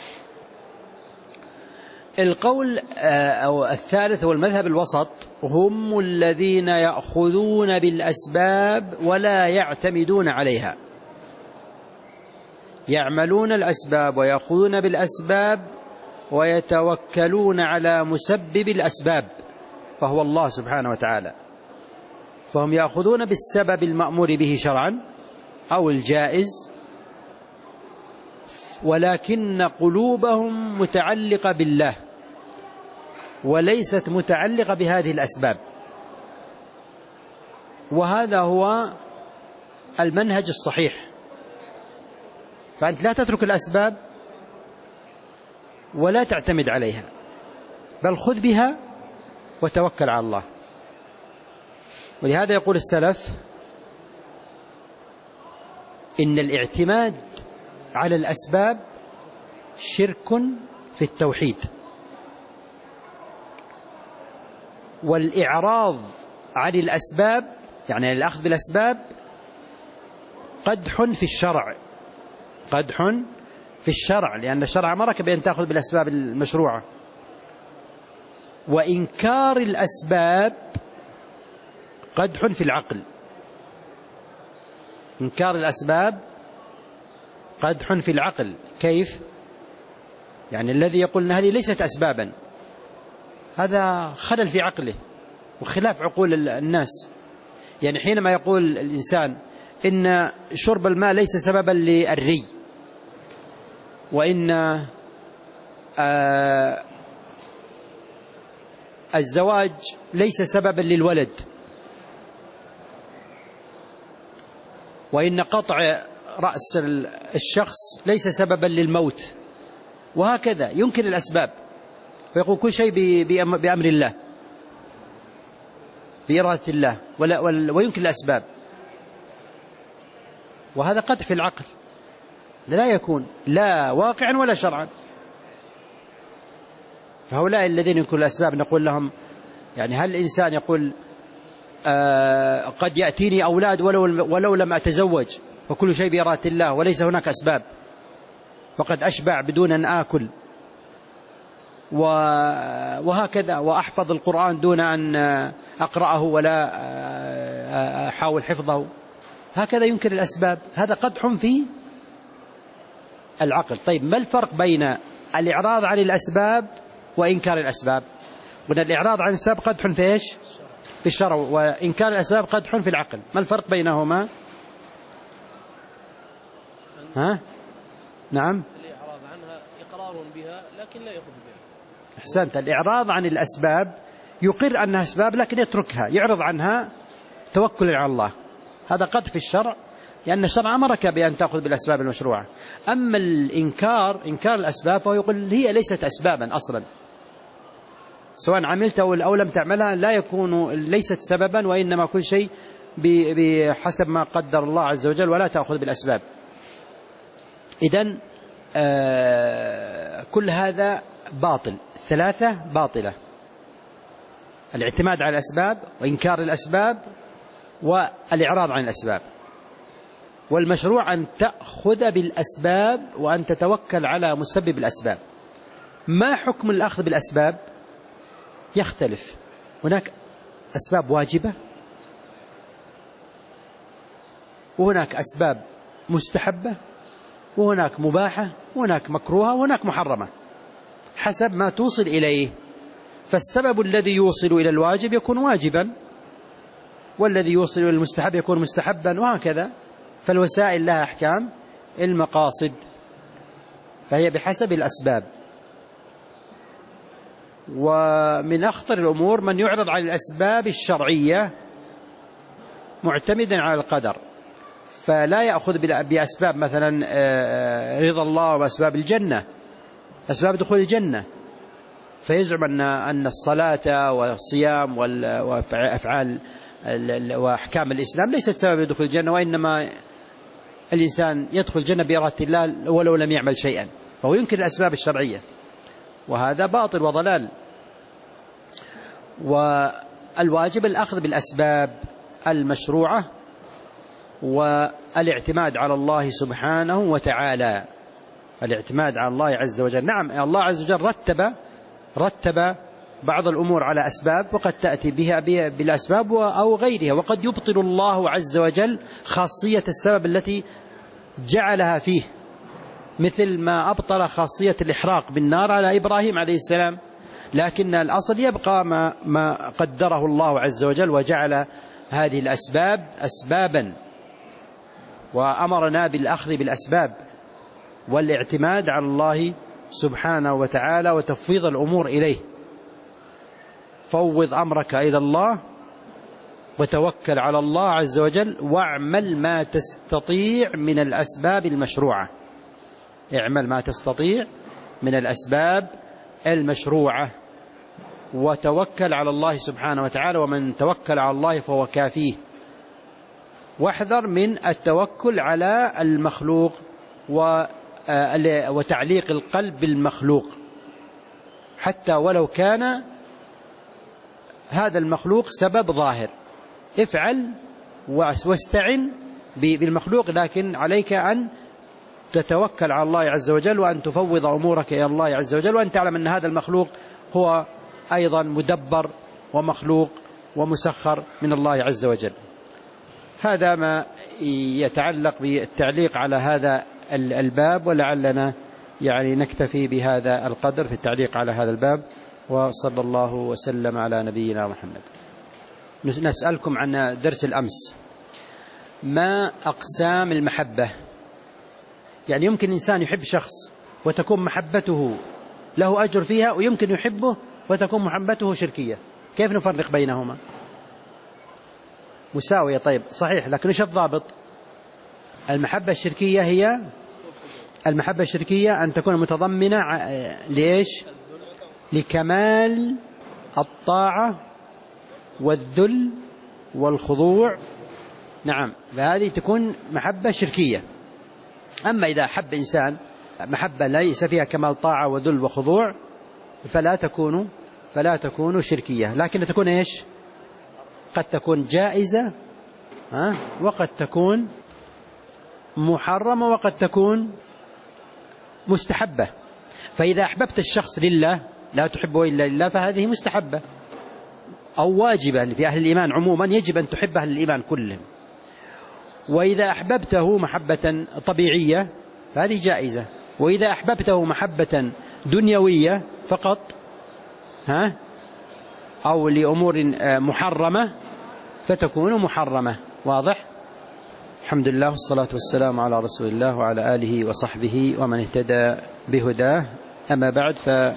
القول أو الثالث هو المذهب الوسط، هم الذين يأخذون بالأسباب ولا يعتمدون عليها، يعملون الأسباب ويأخذون بالأسباب ويتوكلون على مسبب الأسباب فهو الله سبحانه وتعالى. فهم يأخذون بالسبب المأمور به شرعا أو الجائز، ولكن قلوبهم متعلقة بالله وليست متعلقة بهذه الأسباب. وهذا هو المنهج الصحيح. فأنت لا تترك الأسباب ولا تعتمد عليها، بل خذ بها وتوكل على الله. ولهذا يقول السلف إن الاعتماد على الأسباب شرك في التوحيد، والإعراض عن الأسباب يعني الأخذ بالأسباب قدح في الشرع، قدح في الشرع، لأن الشرع أمرك بأن تأخذ بالأسباب المشروعة. وإنكار الأسباب قدح في العقل، إنكار الأسباب قدح في العقل. كيف؟ يعني الذي يقول أن هذه ليست أسبابا هذا خلل في عقله وخلاف عقول الناس. يعني حينما يقول الإنسان إن شرب الماء ليس سببا للري، وإن آه الزواج ليس سببا للولد، وإن قطع رأس الشخص ليس سببا للموت، وهكذا ينكر الأسباب ويقول كل شيء بأمر الله بإرادة الله وينكر الأسباب، وهذا قدح في العقل لا يكون لا واقعا ولا شرعا. فهؤلاء الذين ينكرون الأسباب نقول لهم يعني هل الإنسان يقول آه قد يأتيني أولاد ولو, ولو لم أتزوج وكل شيء بإرادة الله وليس هناك أسباب، وقد أشبع بدون أن آكل، وهكذا، وأحفظ القرآن دون أن أقرأه ولا أحاول حفظه، هكذا ينكر الأسباب. هذا قدح في العقل. طيب ما الفرق بين الإعراض عن الأسباب وإنكار الأسباب؟ قلنا الإعراض عن الأسباب قدح في إيش؟ في الشرع، وإنكار الأسباب قدح في العقل. ما الفرق بينهما؟ ها؟ نعم.
الإعراض عنها إقرار بها لكن لا يأخذ بها.
أحسنت. الإعراض عن الأسباب يقر أنها أسباب لكن يتركها، يعرض عنها توكلا على الله، هذا قدح في الشرع لأن الشرع أمرك بأن تأخذ بالأسباب المشروعة. أما الإنكار، إنكار الأسباب، فهو يقول هي ليست أسبابا أصلا، سواء عملت أو لم تعملها لا يكون ليست سببا، وإنما كل شيء بحسب ما قدر الله عز وجل ولا تأخذ بالأسباب. إذن آه كل هذا باطل، ثلاثة باطلة: الاعتماد على الأسباب، وإنكار الأسباب، والإعراض عن الأسباب. والمشروع أن تأخذ بالأسباب وأن تتوكل على مسبب الأسباب. ما حكم الأخذ بالأسباب؟ يختلف. هناك أسباب واجبة، وهناك أسباب مستحبة، وهناك مباحة، وهناك مكروهة، وهناك محرمة، حسب ما توصل إليه. فالسبب الذي يوصل إلى الواجب يكون واجبا، والذي يوصل إلى المستحب يكون مستحبا، وهكذا. فالوسائل لها أحكام المقاصد، فهي بحسب الأسباب. ومن أخطر الأمور من يعرض على الأسباب الشرعية معتمدا على القدر، فلا يأخذ بأسباب مثلا رضا الله وأسباب الجنة، أسباب دخول الجنة، فيزعم أن أن الصلاة والصيام وأفعال وأحكام الإسلام ليست سبب دخول الجنة، وإنما الإنسان يدخل الجنة بإرادة الله ولو لم يعمل شيئا، فهو ينكر الأسباب الشرعية، وهذا باطل وضلال. الواجب الأخذ بالأسباب المشروعة والاعتماد على الله سبحانه وتعالى، الاعتماد على الله عز وجل. نعم الله عز وجل رتب رتب بعض الأمور على أسباب، وقد تأتي بها بالأسباب أو غيرها، وقد يبطل الله عز وجل خاصية السبب التي جعلها فيه، مثل ما أبطل خاصية الإحراق بالنار على إبراهيم عليه السلام، لكن الأصل يبقى ما, ما قدره الله عز وجل، وجعل هذه الأسباب أسبابا، وأمرنا بالأخذ بالأسباب والاعتماد على الله سبحانه وتعالى وتفويض الأمور إليه. فوض أمرك إلى الله وتوكل على الله عز وجل، واعمل ما تستطيع من الأسباب المشروعة، اعمل ما تستطيع من الأسباب المشروعة، وتوكل على الله سبحانه وتعالى، ومن توكل على الله فهو كافيه. واحذر من التوكل على المخلوق وتعليق القلب بالمخلوق، حتى ولو كان هذا المخلوق سبب ظاهر، افعل واستعن بالمخلوق، لكن عليك أن تتوكل على الله عز وجل، وأن تفوض أمورك إلى الله عز وجل، وأن تعلم أن هذا المخلوق هو أيضا مدبر ومخلوق ومسخر من الله عز وجل. هذا ما يتعلق بالتعليق على هذا الباب، ولعلنا يعني نكتفي بهذا القدر في التعليق على هذا الباب، وصلى الله وسلم على نبينا محمد. نسألكم عن درس الأمس، ما أقسام المحبة؟ يعني يمكن إنسان يحب شخص وتكون محبته له أجر فيها، ويمكن يحبه وتكون محبته شركية، كيف نفرق بينهما؟ مساوية، طيب صحيح، لكن إيش الضابط؟ المحبة الشركية هي المحبة الشركية أن تكون متضمنة ليش؟ لكمال الطاعة والذل والخضوع. نعم، فهذه تكون محبة شركية. أما إذا حب إنسان محبة ليس فيها كمال طاعة وذل وخضوع فلا تكون فلا تكون شركية، لكن تكون إيش؟ قد تكون جائزة، ها؟ وقد تكون محرمة، وقد تكون مستحبة. فإذا أحببت الشخص لله لا تحبه إلا لله فهذه مستحبة أو واجبة في أهل الإيمان عموما، يجب أن تحب أهل الإيمان كلهم. وإذا أحببته محبة طبيعية فهذه جائزة، وإذا أحببته محبة دنيوية فقط، ها، أو لأمور محرمة فتكون محرمة. واضح؟ الحمد لله والصلاة والسلام على رسول الله وعلى آله وصحبه ومن اهتدى بهداه. أما بعد،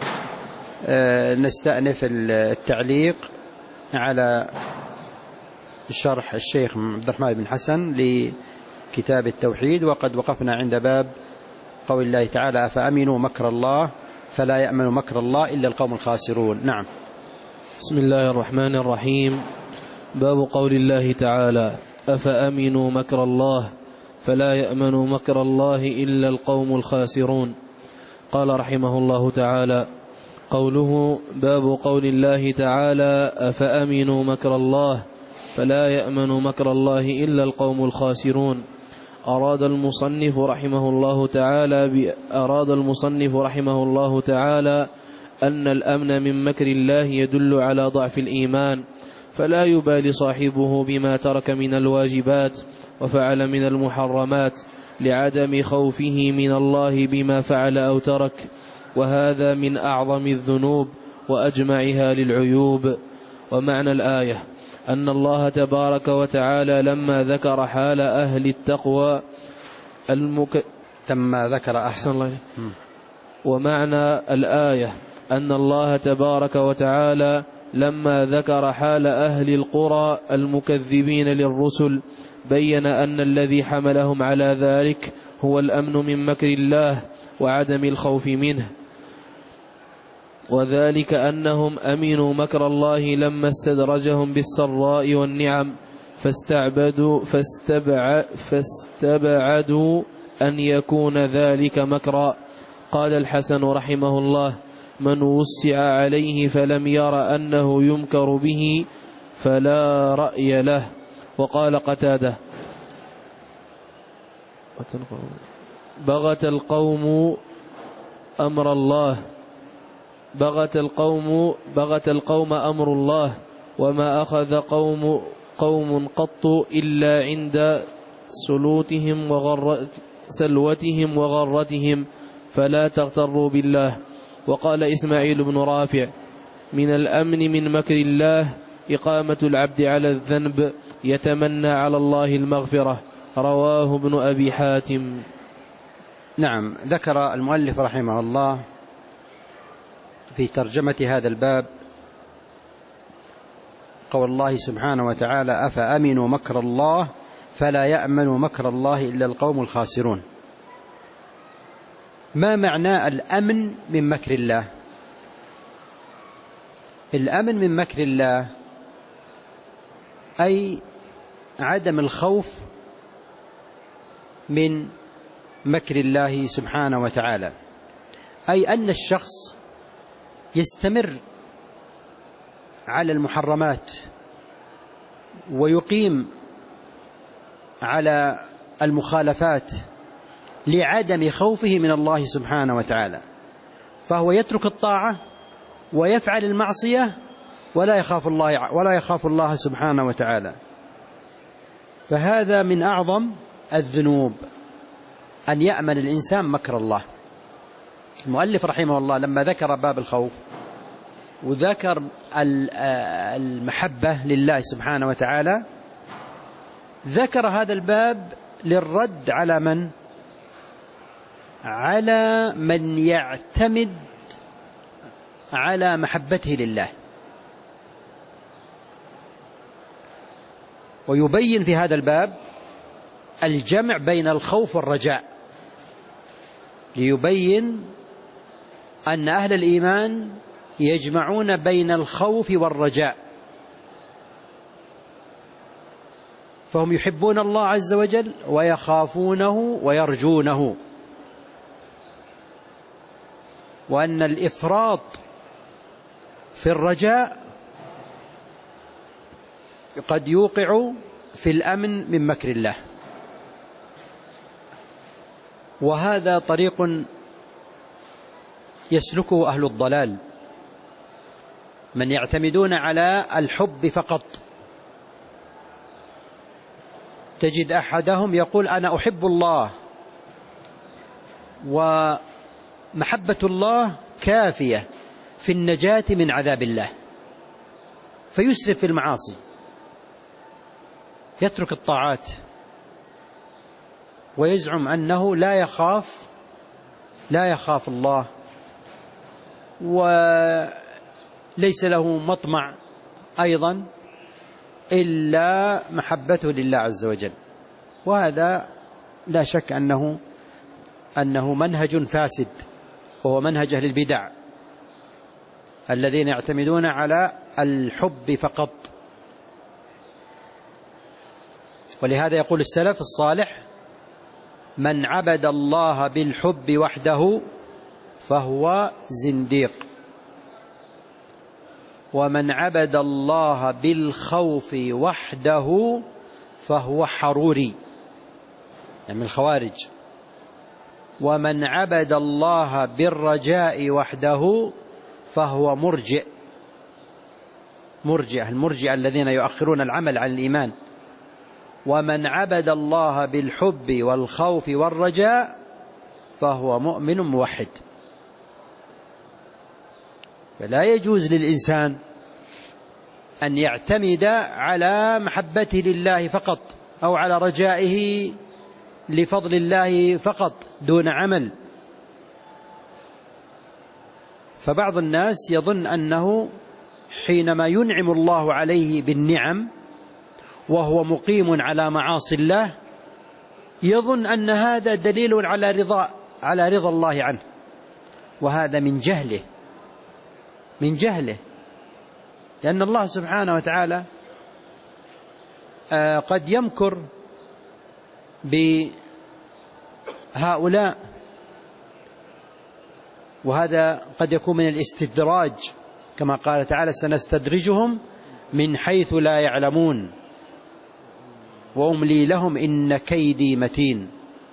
فنستأنف التعليق على شرح الشيخ عبد الرحمن بن حسن لكتاب التوحيد، وقد وقفنا عند باب قول الله تعالى: أفأمنوا مكر الله فلا يأمن مكر الله إلا القوم الخاسرون. نعم.
بسم الله الرحمن الرحيم. باب قول الله تعالى: أفأمنوا مكر الله فلا يأمن مكر الله إلا القوم الخاسرون. قال رحمه الله تعالى: قوله باب قول الله تعالى: أفأمنوا مكر الله فلا يأمن مكر الله إلا القوم الخاسرون. أراد المصنف رحمه الله تعالى أراد المصنف رحمه الله تعالى أن الأمن من مكر الله يدل على ضعف الإيمان، فلا يبالي صاحبه بما ترك من الواجبات وفعل من المحرمات لعدم خوفه من الله بما فعل أو ترك، وهذا من أعظم الذنوب وأجمعها للعيوب. ومعنى الآية أن الله تبارك وتعالى لما ذكر حال أهل التقوى المك...
ثم ذكر أحسن الله.
ومعنى الآية أن الله تبارك وتعالى لما ذكر حال أهل القرى المكذبين للرسل بين أن الذي حملهم على ذلك هو الأمن من مكر الله وعدم الخوف منه، وذلك أنهم أمنوا مكر الله لما استدرجهم بالسراء والنعم فاستعبدوا فاستبع فاستبعدوا أن يكون ذلك مكرا. قال الحسن رحمه الله: من وسع عليه فلم ير أنه يمكر به فلا رأي له. وقال قتادة: بغت القوم أمر الله بغت القوم بغت القوم أمر الله وما أخذ قوم قوم قط إلا عند سلوتهم وغر سلوتهم وغرتهم، فلا تغتروا بالله. وقال إسماعيل بن رافع: من الأمن من مكر الله إقامة العبد على الذنب يتمنى على الله المغفرة. رواه ابن أبي حاتم.
نعم، ذكر المؤلف رحمه الله في ترجمة هذا الباب قول الله سبحانه وتعالى: أفأمنوا مكر الله فلا يأمن مكر الله إلا القوم الخاسرون. ما معنى الأمن من مكر الله؟ الأمن من مكر الله أي عدم الخوف من مكر الله سبحانه وتعالى، أي أن الشخص يستمر على المحرمات ويقيم على المخالفات لعدم خوفه من الله سبحانه وتعالى، فهو يترك الطاعة ويفعل المعصية ولا يخاف الله ولا يخاف الله سبحانه وتعالى. فهذا من أعظم الذنوب أن يأمن الإنسان مكر الله. المؤلف رحمه الله لما ذكر باب الخوف وذكر المحبة لله سبحانه وتعالى ذكر هذا الباب للرد على من؟ على من يعتمد على محبته لله، ويبين في هذا الباب الجمع بين الخوف والرجاء، ليبين أن أهل الإيمان يجمعون بين الخوف والرجاء، فهم يحبون الله عز وجل ويخافونه ويرجونه، وأن الإفراط في الرجاء قد يوقع في الأمن من مكر الله. وهذا طريق يسلكه أهل الضلال، من يعتمدون على الحب فقط. تجد أحدهم يقول: أنا أحب الله ومحبة الله كافية في النجاة من عذاب الله، فيسرف في المعاصي، يترك الطاعات، ويزعم أنه لا يخاف لا يخاف الله، وليس له مطمع أيضا إلا محبته لله عز وجل. وهذا لا شك أنه أنه منهج فاسد، وهو منهج أهل البدع الذين يعتمدون على الحب فقط. ولهذا يقول السلف الصالح: من عبد الله بالحب وحده فهو زنديق، ومن عبد الله بالخوف وحده فهو حروري، يعني من الخوارج، ومن عبد الله بالرجاء وحده فهو مرجئ مرجئ المرجئ الذين يؤخرون العمل عن الإيمان، ومن عبد الله بالحب والخوف والرجاء فهو مؤمن موحد. فلا يجوز للإنسان أن يعتمد على محبته لله فقط أو على رجائه لفضل الله فقط دون عمل. فبعض الناس يظن أنه حينما ينعم الله عليه بالنعم وهو مقيم على معاصي الله يظن أن هذا دليل على رضا على رضا الله عنه، وهذا من جهله من جهله لأن الله سبحانه وتعالى قد يمكر بهؤلاء، وهذا قد يكون من الاستدراج، كما قال تعالى: سنستدرجهم من حيث لا يعلمون وأملي لهم إن كيدي متين.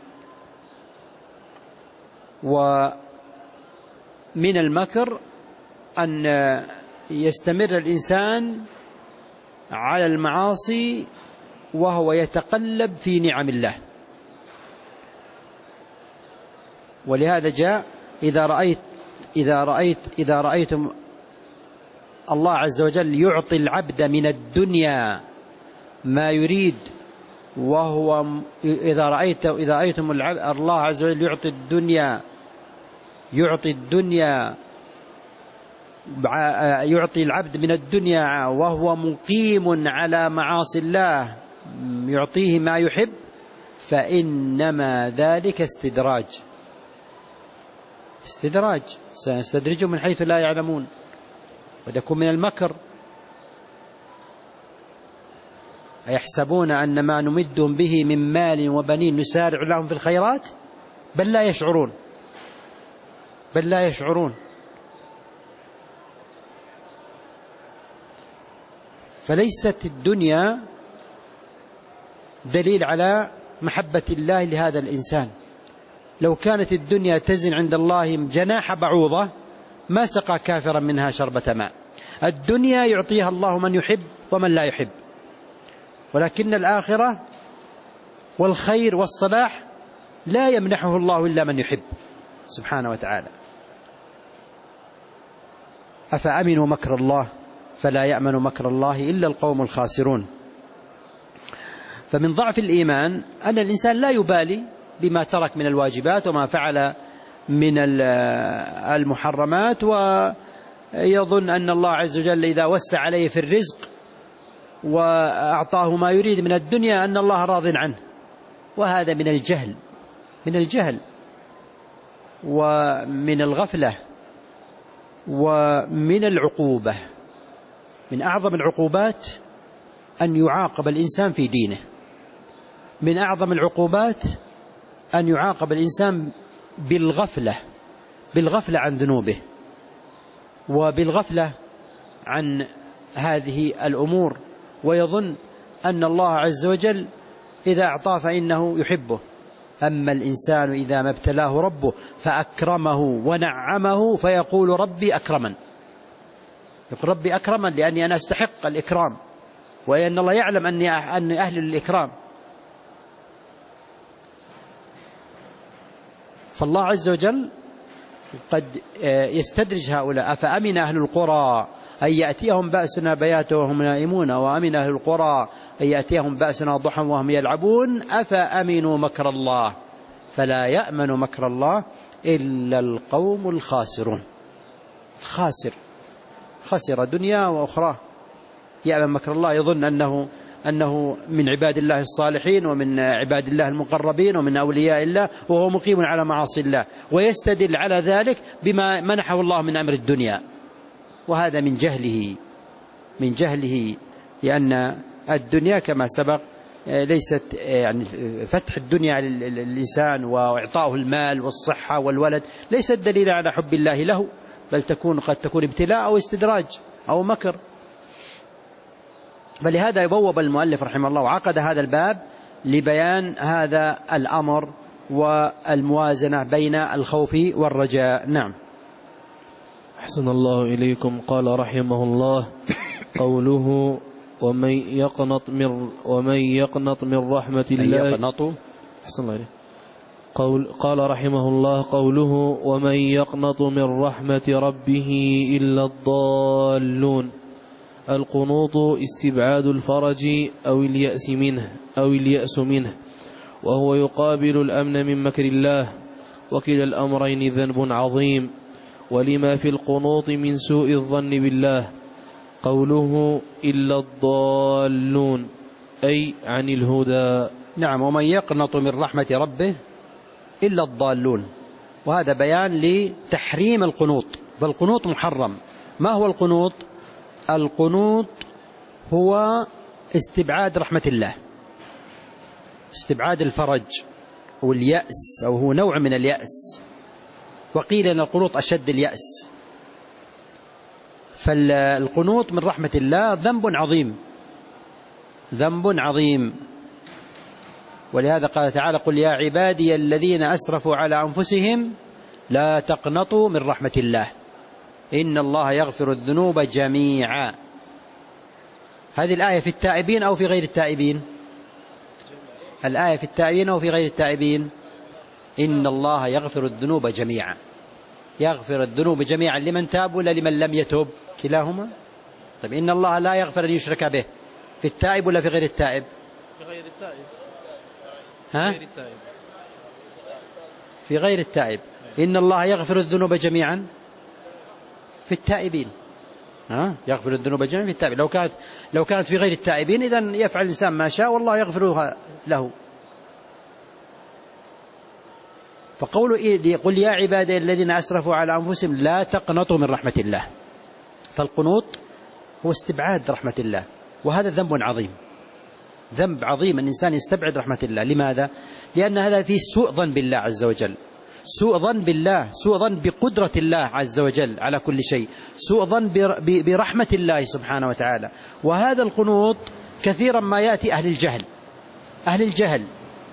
ومن المكر أن يستمر الإنسان على المعاصي وهو يتقلب في نعم الله. ولهذا جاء إذا رأيت إذا رأيت إذا رأيتم الله عز وجل يعطي العبد من الدنيا ما يريد، وهو إذا رأيت إذا رأيتم الله عز وجل يعطي الدنيا يعطي الدنيا يعطي العبد من الدنيا وهو مقيم على معاصي الله، يعطيه ما يحب، فإنما ذلك استدراج استدراج سنستدرجهم من حيث لا يعلمون، وتكون من المكر. أيحسبون أن ما نمدهم به من مال وبنين نسارع لهم في الخيرات بل لا يشعرون بل لا يشعرون فليست الدنيا دليل على محبة الله لهذا الإنسان. لو كانت الدنيا تزن عند الله جناح بعوضة ما سقى كافرا منها شربة ماء. الدنيا يعطيها الله من يحب ومن لا يحب، ولكن الآخرة والخير والصلاح لا يمنحه الله إلا من يحب سبحانه وتعالى. أفأمنوا مكر الله فلا يأمن مكر الله إلا القوم الخاسرون. فمن ضعف الإيمان أن الإنسان لا يبالي بما ترك من الواجبات وما فعل من المحرمات، ويظن أن الله عز وجل إذا وسع عليه في الرزق وأعطاه ما يريد من الدنيا أن الله راض عنه، وهذا من الجهل من الجهل ومن الغفلة ومن العقوبة. من أعظم العقوبات أن يعاقب الإنسان في دينه، من أعظم العقوبات أن يعاقب الإنسان بالغفلة بالغفلة عن ذنوبه وبالغفلة عن هذه الأمور، ويظن أن الله عز وجل إذا أعطاه فإنه يحبه. أما الإنسان إذا ما ابتلاه ربه فأكرمه ونعمه فيقول ربي أكرمن يقول ربي أكرمن لأني أنا أستحق الإكرام، وأن الله يعلم أني أن أهل الإكرام. فالله عز وجل قد يستدرج هؤلاء. أفأمن أهل القرى أن يأتيهم بأسنا بياتا وهم نائمون وأمن أهل القرى أن يأتيهم بأسنا ضحى وهم يلعبون أفأمنوا مكر الله فلا يأمن مكر الله إلا القوم الخاسرون. خاسر خسر دنيا وأخرى. يأمن مكر الله يظن أنه أنه من عباد الله الصالحين ومن عباد الله المقربين ومن أولياء الله، وهو مقيم على معاصي الله، ويستدل على ذلك بما منحه الله من أمر الدنيا، وهذا من جهله من جهله لأن الدنيا كما سبق ليست يعني فتح الدنيا للإنسان وإعطائه المال والصحة والولد ليست دليل على حب الله له، بل تكون قد تكون ابتلاء أو استدراج أو مكر. فلهذا يبوب المؤلف رحمه الله وعقد هذا الباب لبيان هذا الأمر والموازنة بين الخوف والرجاء. نعم.
أحسن الله إليكم. قال رحمه الله قوله ومن يقنط من ومن يقنط من رحمة الله
يقنط
أحسن الله إليكم. قول قال رحمه الله قوله ومن يقنط من رحمة ربه إلا الضالون. القنوط استبعاد الفرج أو اليأس منه أو اليأس منه، وهو يقابل الأمن من مكر الله، وكلا الأمرين ذنب عظيم، ولما في القنوط من سوء الظن بالله. قوله إلا الضالون أي عن الهدى.
نعم. ومن يقنط من رحمة ربه إلا الضالون، وهذا بيان لتحريم القنوط، فالقنوط محرم. ما هو القنوط؟ القنوط هو استبعاد رحمة الله، استبعاد الفرج واليأس، أو هو نوع من اليأس، وقيل أن القنوط أشد اليأس. فالقنوط من رحمة الله ذنب عظيم، ذنب عظيم. ولهذا قال تعالى: قل يا عبادي الذين أسرفوا على أنفسهم لا تقنطوا من رحمة الله إن الله يغفر الذنوب جميعا. هذه الآية في التائبين أو في غير التائبين؟ الآية في التائبين أو في غير التائبين؟ إن الله يغفر الذنوب جميعا، يغفر الذنوب جميعا لمن تاب ولا لمن لم يتوب؟ كلاهما. طيب إن الله لا يغفر أن يشرك به، في التائب ولا في غير التائب؟
في غير التائب.
ها؟ غير التائب. في غير التائب. إن الله يغفر الذنوب جميعا في التائبين. ها؟ يغفر الذنوب جميعا في التائبين. لو كانت لو كانت في غير التائبين إذن يفعل الإنسان ما شاء والله يغفرها له. فقوله إيه؟ قل يا عبادي الذين أسرفوا على أنفسهم لا تقنطوا من رحمة الله. فالقنوط هو استبعاد رحمة الله، وهذا ذنب عظيم، ذنب عظيم أن الإنسان يستبعد رحمة الله. لماذا؟ لأن هذا فيه سوء ظن بالله عز وجل، سوء ظن بالله، سوء ظن بقدرة الله عز وجل على كل شيء، سوء ظن برحمة الله سبحانه وتعالى. وهذا القنوط كثيرا ما يأتي أهل الجهل، أهل الجهل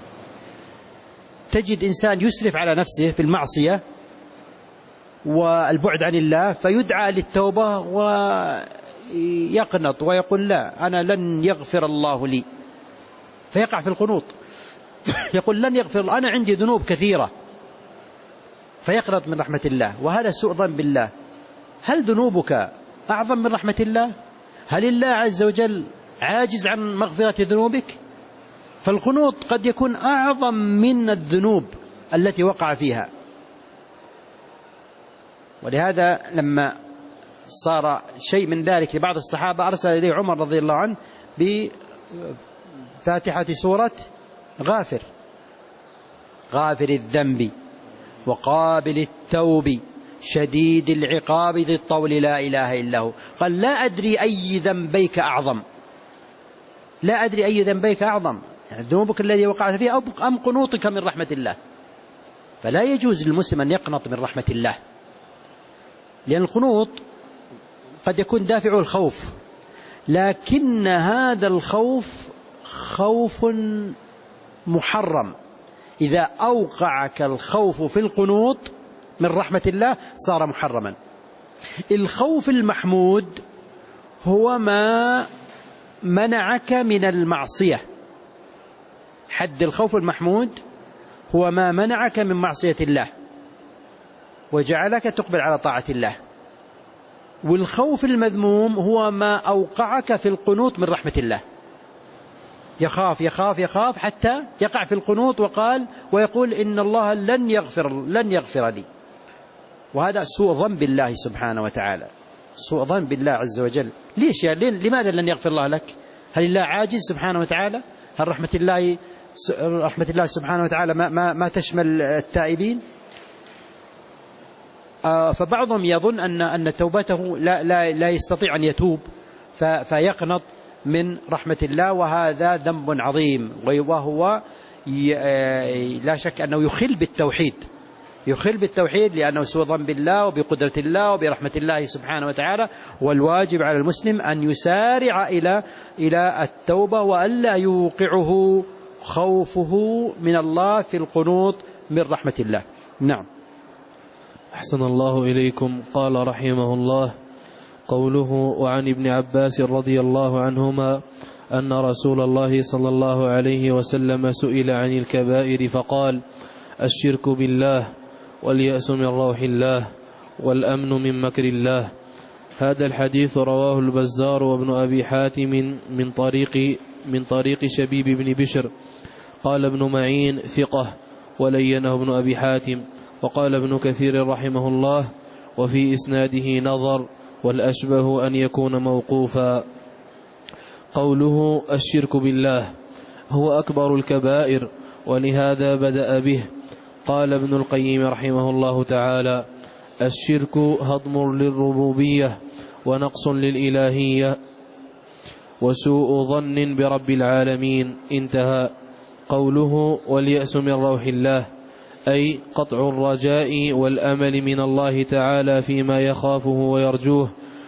تجد إنسان يسرف على نفسه في المعصية والبعد عن الله، فيدعى للتوبة ويقنط ويقول لا أنا لن يغفر الله لي، فيقع في القنوط. يقول لن يغفر الله، أنا عندي ذنوب كثيرة، فيقنط من رحمة الله. وهذا سوء ظن بالله. هل ذنوبك أعظم من رحمة الله؟ هل الله عز وجل عاجز عن مغفرة ذنوبك؟ فالقنوط قد يكون أعظم من الذنوب التي وقع فيها. ولهذا لما صار شيء من ذلك لبعض الصحابة أرسل إليه عمر رضي الله عنه بفاتحة سورة غافر، غافر الذنب وقابل التوب شديد العقاب ذي الطول لا إله إلا هو. قال لا أدري أي ذنبيك أعظم، لا أدري أي ذنبيك أعظم، يعني ذنوبك الذي وقعت فيه أم قنوطك من رحمة الله. فلا يجوز للمسلم أن يقنط من رحمة الله، لأن القنوط قد يكون دافع الخوف، لكن هذا الخوف خوف محرم. إذا أوقعك الخوف في القنوط من رحمة الله صار محرما. الخوف المحمود هو ما منعك من المعصية، حد الخوف المحمود هو ما منعك من معصية الله وجعلك تقبل على طاعة الله. والخوف المذموم هو ما أوقعك في القنوط من رحمة الله، يخاف يخاف يخاف حتى يقع في القنوط وقال ويقول إن الله لن يغفر لن يغفر لي. وهذا سوء ظن بالله سبحانه وتعالى، سوء ظن بالله عز وجل. ليش يا لين لماذا لن يغفر الله لك؟ هل الله عاجز سبحانه وتعالى؟ هل رحمة الله رحمة الله سبحانه وتعالى ما ما, ما تشمل التائبين؟ آه فبعضهم يظن أن أن توبته لا لا لا يستطيع أن يتوب فيقنط من رحمة الله، وهذا ذنب عظيم، وهو لا شك أنه يخل بالتوحيد، يخل بالتوحيد لأنه سوء ظن بالله وبقدرة الله وبرحمة الله سبحانه وتعالى. والواجب على المسلم أن يسارع إلى إلى التوبة وألا يوقعه خوفه من الله في القنوط من رحمة الله. نعم.
أحسن الله إليكم. قال رحمه الله: قوله وعن ابن عباس رضي الله عنهما أن رسول الله صلى الله عليه وسلم سئل عن الكبائر فقال: الشرك بالله، واليأس من روح الله، والأمن من مكر الله. هذا الحديث رواه البزار وابن أبي حاتم من طريق من طريق شبيب بن بشر. قال ابن معين ثقة ولينه ابن أبي حاتم. وقال ابن كثير رحمه الله: وفي إسناده نظر، والأشبه أن يكون موقوفا. قوله الشرك بالله هو أكبر الكبائر، ولهذا بدأ به. قال ابن القيم رحمه الله تعالى: الشرك هضم للربوبية ونقص للإلهية وسوء ظن برب العالمين. انتهى. قوله واليأس من روح الله أي قطع الرجاء والأمل من الله تعالى فيما يخافه ويرجوه،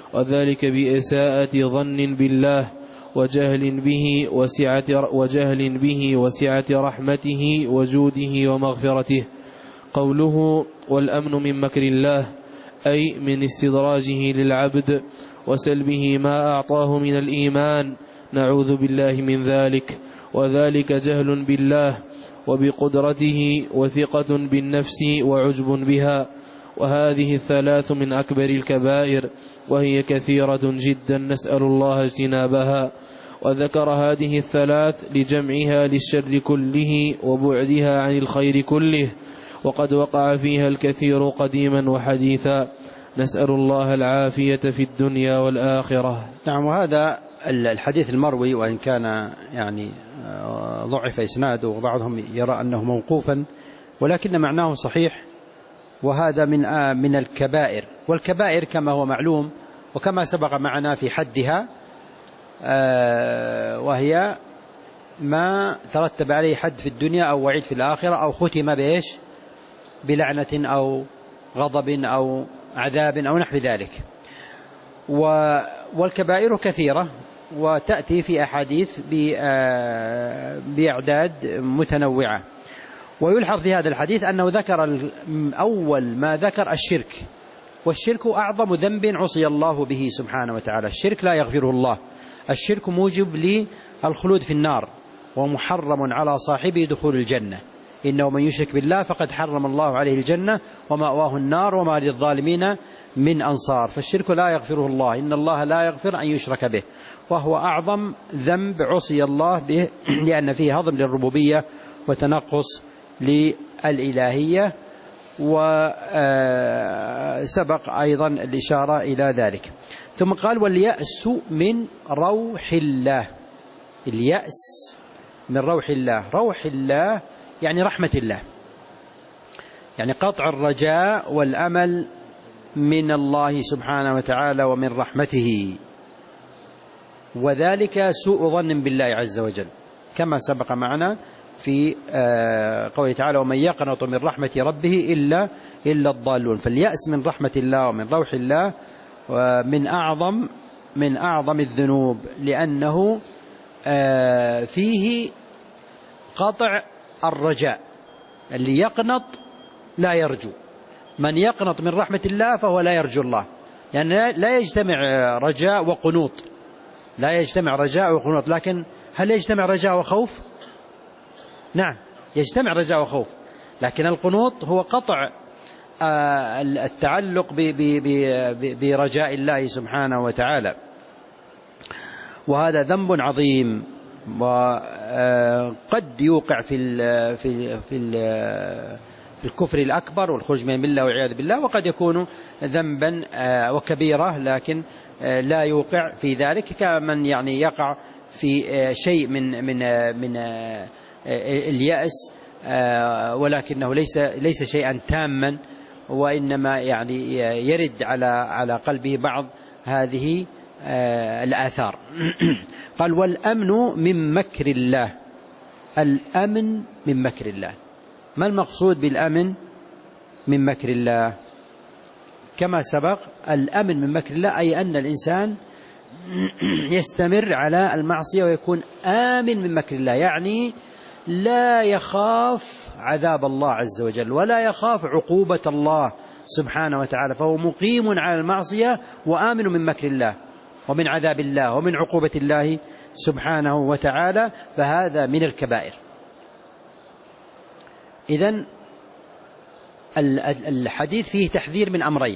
وذلك بإساءة ظن بالله وجهل به وسعة وجهل به وسعة رحمته وجوده ومغفرته. قوله والأمن من مكر الله أي من استدراجه للعبد وسلبه ما أعطاه من الإيمان، نعوذ بالله من ذلك، وذلك جهل بالله وبقدرته وثقة بالنفس وعجب بها. وهذه الثلاث من أكبر الكبائر وهي كثيرة جدا، نسأل الله اجتنابها. وذكر هذه الثلاث لجمعها للشر كله وبعدها عن الخير كله، وقد وقع فيها الكثير قديما وحديثا، نسأل الله العافية في الدنيا والآخرة.
نعم. وهذا الحديث المروي وإن كان يعني ضعف إسناده وبعضهم يرى أنه موقوفا، ولكن معناه صحيح، وهذا من من الكبائر. والكبائر كما هو معلوم وكما سبق معنا في حدها، وهي ما ترتب عليه حد في الدنيا أو وعيد في الآخرة أو ختم بإيش بلعنة أو غضب أو عذاب أو نحو ذلك. والكبائر كثيرة وتأتي في أحاديث بأعداد متنوعة. ويلحظ في هذا الحديث أنه ذكر أول ما ذكر الشرك، والشرك أعظم ذنب عصي الله به سبحانه وتعالى. الشرك لا يغفره الله، الشرك موجب للخلود في النار ومحرم على صاحبه دخول الجنة. إنه من يشرك بالله فقد حرم الله عليه الجنة ومأواه النار وما للظالمين من أنصار. فالشرك لا يغفره الله، إن الله لا يغفر أن يشرك به، وهو أعظم ذنب عصي الله به، لأن فيه هضم للربوبية وتنقص للإلهية. وسبق أيضا الإشارة إلى ذلك. ثم قال واليأس من روح الله. اليأس من روح الله، روح الله يعني رحمة الله، يعني قطع الرجاء والأمل من الله سبحانه وتعالى ومن رحمته، وذلك سوء ظن بالله عز وجل، كما سبق معنا في قوله تعالى ومن يقنط من رحمة ربه إلا إلا الضالون. فاليأس من رحمة الله ومن روح الله من أعظم من أعظم الذنوب، لأنه فيه قطع الرجاء. اللي يقنط لا يرجو، من يقنط من رحمة الله فهو لا يرجو الله، يعني لا يجتمع رجاء وقنوط، لا يجتمع رجاء وقنوط. لكن هل يجتمع رجاء وخوف؟ نعم يجتمع رجاء وخوف، لكن القنوط هو قطع التعلق برجاء الله سبحانه وتعالى، وهذا ذنب عظيم، وقد يوقع في ال في في ال في الكفر الأكبر والخروج من الملة والعياذ بالله، وقد يكون ذنبا وكبيرة لكن لا يوقع في ذلك، كمن يعني يقع في شيء من من من اليأس، ولكنه ليس ليس شيئا تاما، وإنما يعني يرد على على قلبه بعض هذه الآثار. قال والأمن من مكر الله. الأمن من مكر الله، ما المقصود بالأمن من مكر الله؟ كما سبق الأمن من مكر الله أي أن الإنسان يستمر على المعصية ويكون آمن من مكر الله، يعني لا يخاف عذاب الله عز وجل ولا يخاف عقوبة الله سبحانه وتعالى، فهو مقيم على المعصية وآمن من مكر الله ومن عذاب الله ومن عقوبة الله سبحانه وتعالى، فهذا من الكبائر. إذن الحديث فيه تحذير من أمرين،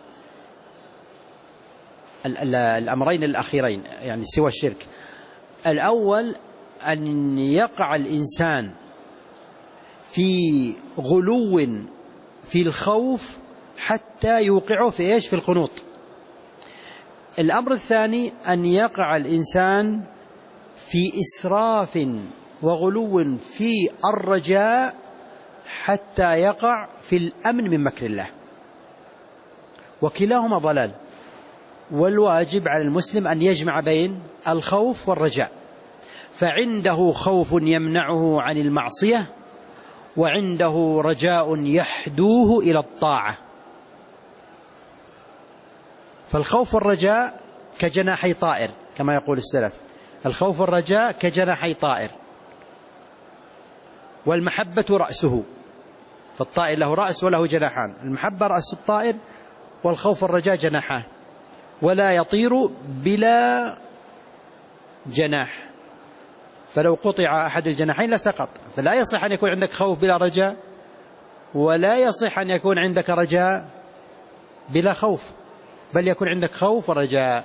الأمرين الأخيرين يعني سوى الشرك. الأول أن يقع الإنسان في غلو في الخوف حتى يوقعه في إيش؟ في القنوط. الأمر الثاني أن يقع الإنسان في إسراف وغلو في الرجاء حتى يقع في الأمن من مكر الله، وكلاهما ضلال. والواجب على المسلم أن يجمع بين الخوف والرجاء، فعنده خوف يمنعه عن المعصية، وعنده رجاء يحدوه إلى الطاعة. فالخوف والرجاء كجناحي طائر كما يقول السلف، الخوف والرجاء كجناحي طائر، والمحبة رأسه، فالطائر له رأس وله جناحان، المحبة رأس الطائر والخوف والرجاء جناحان، ولا يطير بلا جناح، فلو قطع أحد الجناحين لسقط. فلا يصح أن يكون عندك خوف بلا رجاء، ولا يصح أن يكون عندك رجاء بلا خوف، بل يكون عندك خوف ورجاء.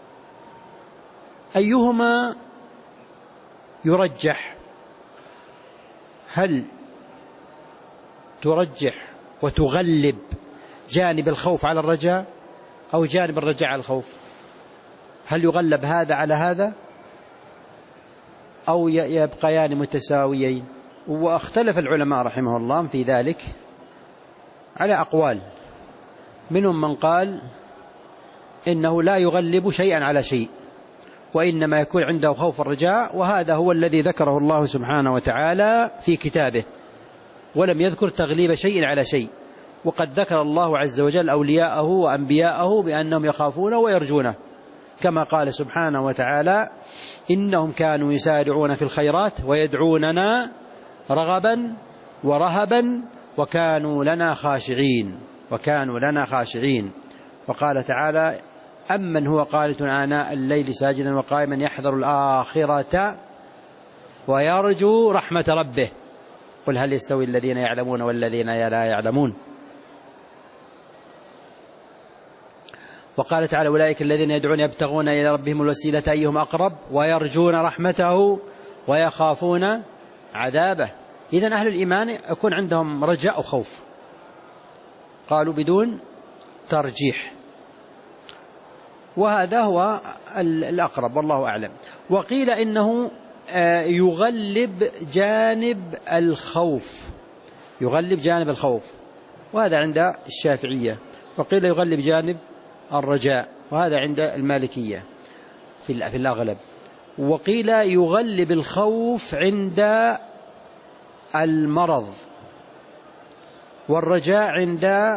أيهما يرجح؟ هل ترجح وتغلب جانب الخوف على الرجاء أو جانب الرجاء على الخوف؟ هل يغلب هذا على هذا أو يبقيان متساويين؟ واختلف العلماء رحمه الله في ذلك على أقوال، منهم من قال إنه لا يغلب شيئا على شيء، وإنما يكون عنده خوف الرجاء، وهذا هو الذي ذكره الله سبحانه وتعالى في كتابه، ولم يذكر تغليب شيء على شيء. وقد ذكر الله عز وجل أولياءه وأنبياءه بأنهم يخافون ويرجونه، كما قال سبحانه وتعالى: إنهم كانوا يسارعون في الخيرات ويدعوننا رغبا ورهبا وكانوا لنا خاشعين وكانوا لنا خاشعين. وقال تعالى: أمن هو قانت آناء الليل ساجدا وقائما يحذر الآخرة ويرجو رحمة ربه قل هل يستوي الذين يعلمون والذين لا يعلمون. وقال تعالى: أولئك الذين يدعون يبتغون إلى ربهم الوسيلة أيهم أقرب ويرجون رحمته ويخافون عذابه. إذن أهل الإيمان يكون عندهم رجاء وخوف، قالوا بدون ترجيح، وهذا هو الأقرب والله أعلم. وقيل إنه يغلب جانب الخوف، يغلب جانب الخوف، وهذا عند الشافعية. وقيل يغلب جانب الرجاء، وهذا عند المالكية في الأغلب. وقيل يغلب الخوف عند المرض، والرجاء عند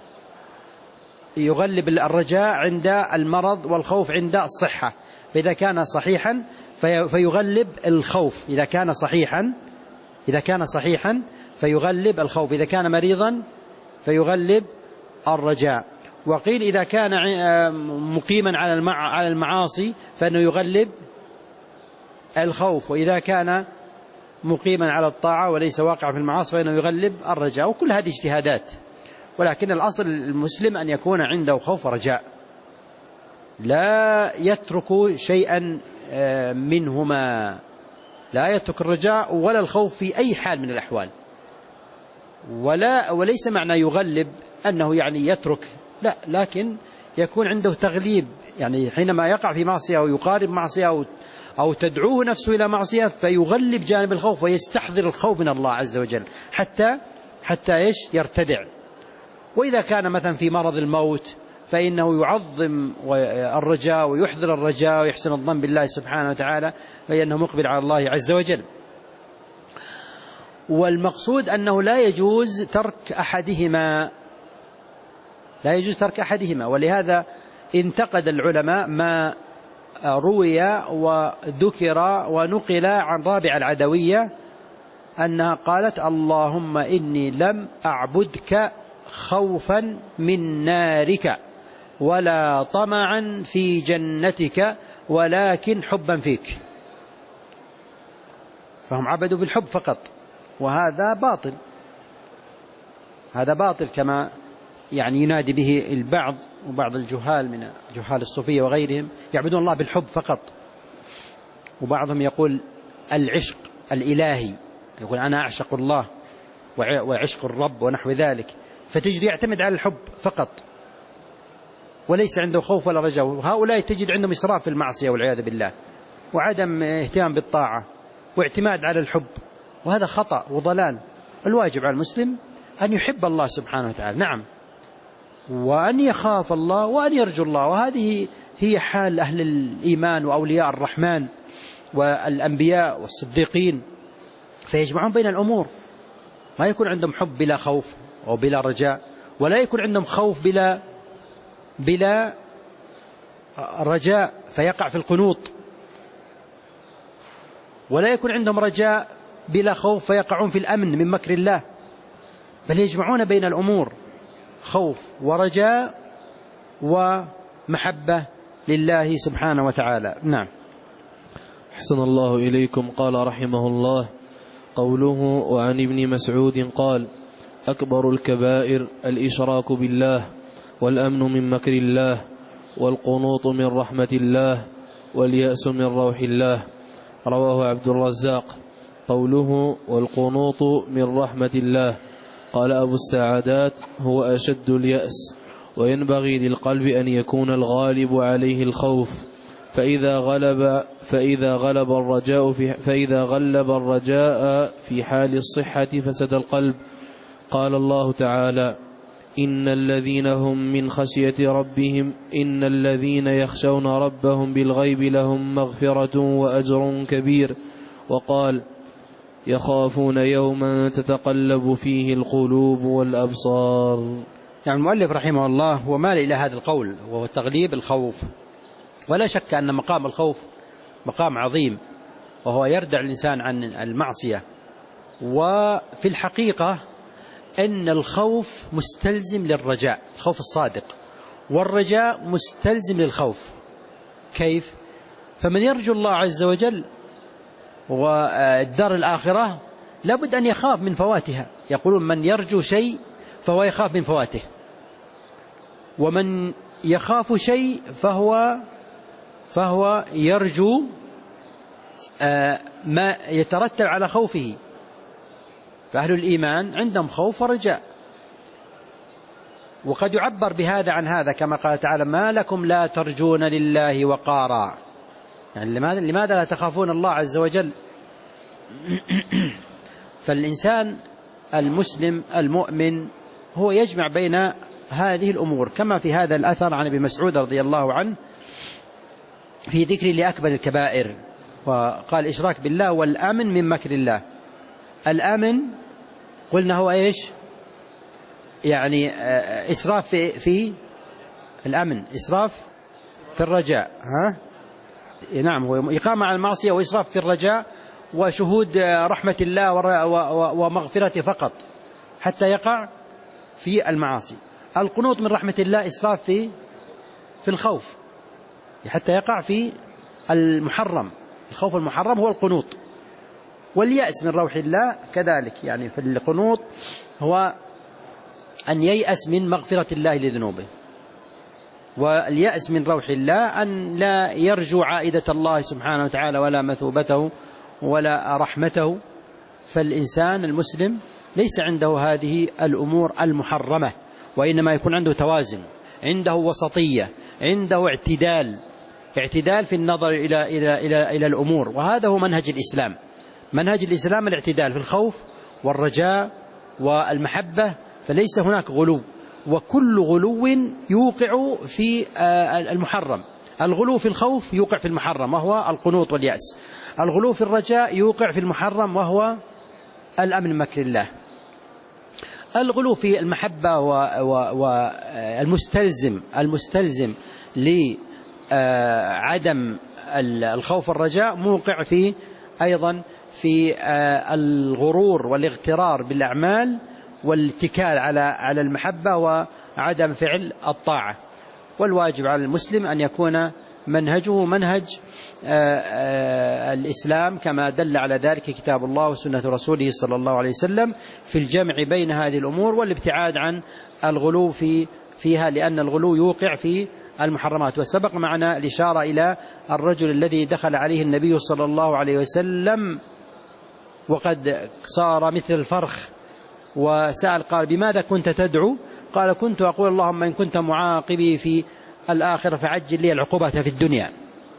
يغلب الرجاء عند المرض والخوف عند الصحة. فإذا كان صحيحا فيغلب الخوف، إذا كان صحيحا إذا كان صحيحا فيغلب الخوف، إذا كان مريضا فيغلب الرجاء. وقيل إذا كان مقيما على المعاصي فإنه يغلب الخوف، وإذا كان مقيما على الطاعة وليس واقع في المعاصي فإنه يغلب الرجاء. وكل هذه اجتهادات، ولكن الأصل المسلم أن يكون عنده خوف ورجاء، لا يترك شيئا منهما، لا يترك الرجاء ولا الخوف في أي حال من الأحوال. ولا وليس معنى يغلب أنه يعني يترك، لا، لكن يكون عنده تغليب، يعني حينما يقع في معصية أو يقارب معصية أو أو تدعوه نفسه إلى معصية فيغلب جانب الخوف ويستحضر الخوف من الله عز وجل حتى حتى إيش يرتدع. وإذا كان مثلا في مرض الموت فإنه يعظم الرجاء ويحضر الرجاء ويحسن الظن بالله سبحانه وتعالى، لأنه مقبل على الله عز وجل. والمقصود أنه لا يجوز ترك أحدهما، لا يجوز ترك أحدهما. ولهذا انتقد العلماء ما روي وذكر ونقل عن رابعة العدوية أنها قالت: اللهم إني لم أعبدك خوفا من نارك ولا طمعا في جنتك ولكن حبا فيك. فهم عبدوا بالحب فقط، وهذا باطل، هذا باطل كما يعني ينادي به البعض وبعض الجهال من جهال الصوفية وغيرهم، يعبدون الله بالحب فقط. وبعضهم يقول العشق الإلهي، يقول أنا أعشق الله وعشق الرب ونحو ذلك، فتجد يعتمد على الحب فقط وليس عنده خوف ولا رجاء. هؤلاء تجد عندهم إسراف في المعصية والعياذ بالله، وعدم اهتمام بالطاعة واعتماد على الحب، وهذا خطأ وضلال. الواجب على المسلم أن يحب الله سبحانه وتعالى، نعم، وأن يخاف الله وأن يرجو الله، وهذه هي حال أهل الإيمان وأولياء الرحمن والأنبياء والصديقين، فيجمعون بين الأمور، ما يكون عندهم حب بلا خوف أو بلا رجاء، ولا يكون عندهم خوف بلا بلا رجاء فيقع في القنوط، ولا يكون عندهم رجاء بلا خوف فيقعون في الأمن من مكر الله، بل يجمعون بين الأمور، خوف ورجاء ومحبة لله سبحانه وتعالى. نعم.
أحسن الله إليكم. قال رحمه الله: قوله: وعن ابن مسعود قال: أكبر الكبائر الإشراك بالله، والأمن من مكر الله، والقنوط من رحمة الله، واليأس من روح الله. رواه عبد الرزاق. قوله: والقنوط من رحمة الله، قال أبو السعادات: هو أشد اليأس، وينبغي للقلب أن يكون الغالب عليه الخوف، فإذا غلب فإذا غلب الرجاء في فإذا غلب الرجاء في حال الصحة فسد القلب. قال الله تعالى: إن الذين هم من خشية ربهم إن الذين يخشون ربهم بالغيب لهم مغفرة وأجر كبير. وقال: يخافون يوما تتقلب فيه القلوب والأبصار.
يعني المؤلف رحمه الله هو مال إلى هذا القول، وهو تغليب الخوف. ولا شك أن مقام الخوف مقام عظيم، وهو يردع الإنسان عن المعصية. وفي الحقيقة أن الخوف مستلزم للرجاء، الخوف الصادق، والرجاء مستلزم للخوف. كيف؟ فمن يرجو الله عز وجل والدار الآخرة لابد أن يخاف من فواتها. يقولون: من يرجو شيء فهو يخاف من فواته، ومن يخاف شيء فهو فهو يرجو ما يترتب على خوفه. فأهل الإيمان عندهم خوف ورجاء. وقد يعبر بهذا عن هذا كما قال تعالى: ما لكم لا ترجون لله وقارا. يعني لماذا, لماذا لا تخافون الله عز وجل؟ فالإنسان المسلم المؤمن هو يجمع بين هذه الأمور، كما في هذا الأثر عن ابن مسعود رضي الله عنه في ذكر لأكبر الكبائر، وقال: إشراك بالله والأمن من مكر الله. الأمن قلنا هو إيش؟ يعني إسراف في, في الأمن، إسراف في الرجاء. ها؟ نعم، هو إقامة على المعصية وإسراف في الرجاء وشهود رحمة الله ومغفرته فقط حتى يقع في المعاصي. القنوط من رحمة الله إسراف في في الخوف حتى يقع في المحرم. الخوف المحرم هو القنوط. واليأس من روح الله كذلك، يعني في القنوط هو أن ييأس من مغفرة الله لذنوبه، واليأس من روح الله أن لا يرجو عائدة الله سبحانه وتعالى ولا مثوبته ولا رحمته. فالإنسان المسلم ليس عنده هذه الأمور المحرمة، وإنما يكون عنده توازن، عنده وسطية، عنده اعتدال اعتدال في النظر إلى, إلى, إلى, إلى الأمور. وهذا هو منهج الإسلام. منهج الإسلام الاعتدال في الخوف والرجاء والمحبة، فليس هناك غلو، وكل غلو يوقع في المحرم. الغلو في الخوف يوقع في المحرم وهو القنوط واليأس، الغلو في الرجاء يوقع في المحرم وهو الأمن من مكر الله. الغلو في المحبة والمستلزم المستلزم لعدم الخوف والرجاء موقع في أيضا في الغرور والاغترار بالأعمال والاتكال على على المحبة وعدم فعل الطاعة. والواجب على المسلم أن يكون منهجه منهج الإسلام كما دل على ذلك كتاب الله وسنة رسوله صلى الله عليه وسلم في الجمع بين هذه الأمور والابتعاد عن الغلو في فيها، لأن الغلو يوقع في المحرمات. وسبق معنا الإشارة إلى الرجل الذي دخل عليه النبي صلى الله عليه وسلم وقد صار مثل الفرخ، وسأل قال: بماذا كنت تدعو؟ قال: كنت أقول اللهم إن كنت معاقبي في الآخرة فعجل لي العقوبة في الدنيا.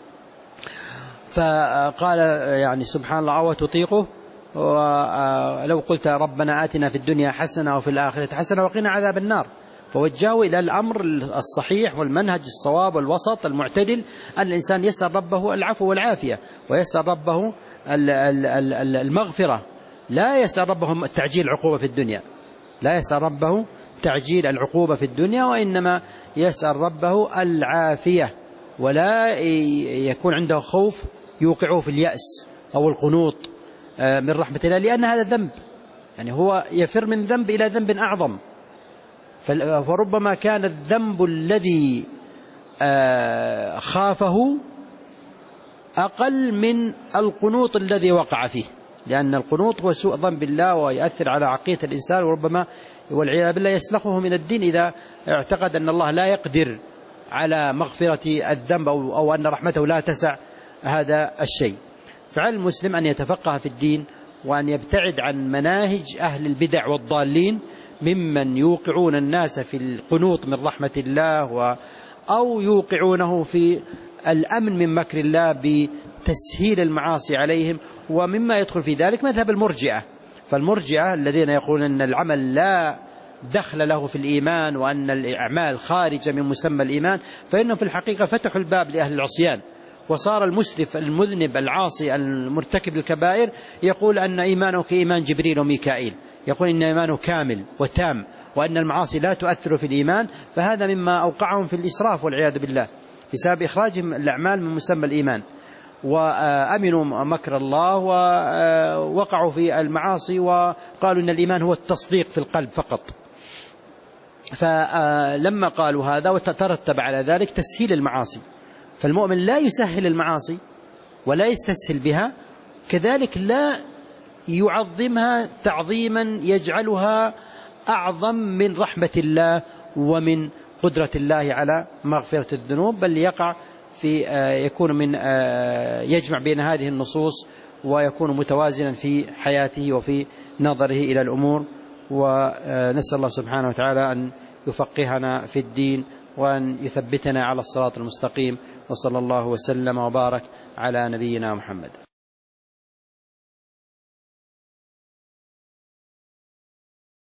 فقال يعني سبحان الله: أو تطيقه؟ ولو قلت ربنا آتنا في الدنيا حسنة وفي الآخرة حسنة وقنا عذاب النار. فوجهوا إلى الأمر الصحيح والمنهج الصواب والوسط المعتدل، أن الإنسان يسأل ربه العفو والعافية، ويسأل ربه المغفرة، لا يسأل ربه تعجيل العقوبة في الدنيا، لا يسأل ربه تعجيل العقوبة في الدنيا، وإنما يسأل ربه العافية ولا يكون عنده خوف يوقعه في اليأس أو القنوط من رحمة الله، لأن هذا ذنب، يعني هو يفر من ذنب إلى ذنب أعظم. فربما كان الذنب الذي خافه أقل من القنوط الذي وقع فيه، لأن القنوط هو سوء ظن بالله ويؤثر على عقيدة الإنسان، وربما والعياذ بالله يسلخه من الدين إذا اعتقد أن الله لا يقدر على مغفرة الذنب أو, أو أن رحمته لا تسع هذا الشيء. فعلى المسلم أن يتفقه في الدين وأن يبتعد عن مناهج أهل البدع والضالين ممن يوقعون الناس في القنوط من رحمة الله و أو يوقعونه في الأمن من مكر الله بتسهيل المعاصي عليهم. ومما يدخل في ذلك مذهب المرجئة، فالمرجئة الذين يقولون أن العمل لا دخل له في الإيمان وأن الأعمال خارجة من مسمى الإيمان، فإنهم في الحقيقة فتحوا الباب لأهل العصيان، وصار المسرف المذنب العاصي المرتكب الكبائر يقول أن إيمانه كإيمان جبريل وميكائيل، يقول إن إيمانه كامل وتام وأن المعاصي لا تؤثر في الإيمان. فهذا مما أوقعهم في الإسراف والعياذ بالله بسبب إخراجهم الأعمال من مسمى الإيمان، وأمنوا مكر الله ووقعوا في المعاصي وقالوا إن الإيمان هو التصديق في القلب فقط. فلما قالوا هذا وترتب على ذلك تسهيل المعاصي، فالمؤمن لا يسهل المعاصي ولا يستسهل بها، كذلك لا يعظمها تعظيما يجعلها أعظم من رحمة الله ومن قدرة الله على مغفرة الذنوب، بل يقع في يكون من يجمع بين هذه النصوص ويكون متوازنا في حياته وفي نظره إلى الأمور. ونسأل الله سبحانه وتعالى أن يفقهنا في الدين وأن يثبتنا على الصراط المستقيم، وصلى الله وسلم وبارك على نبينا محمد.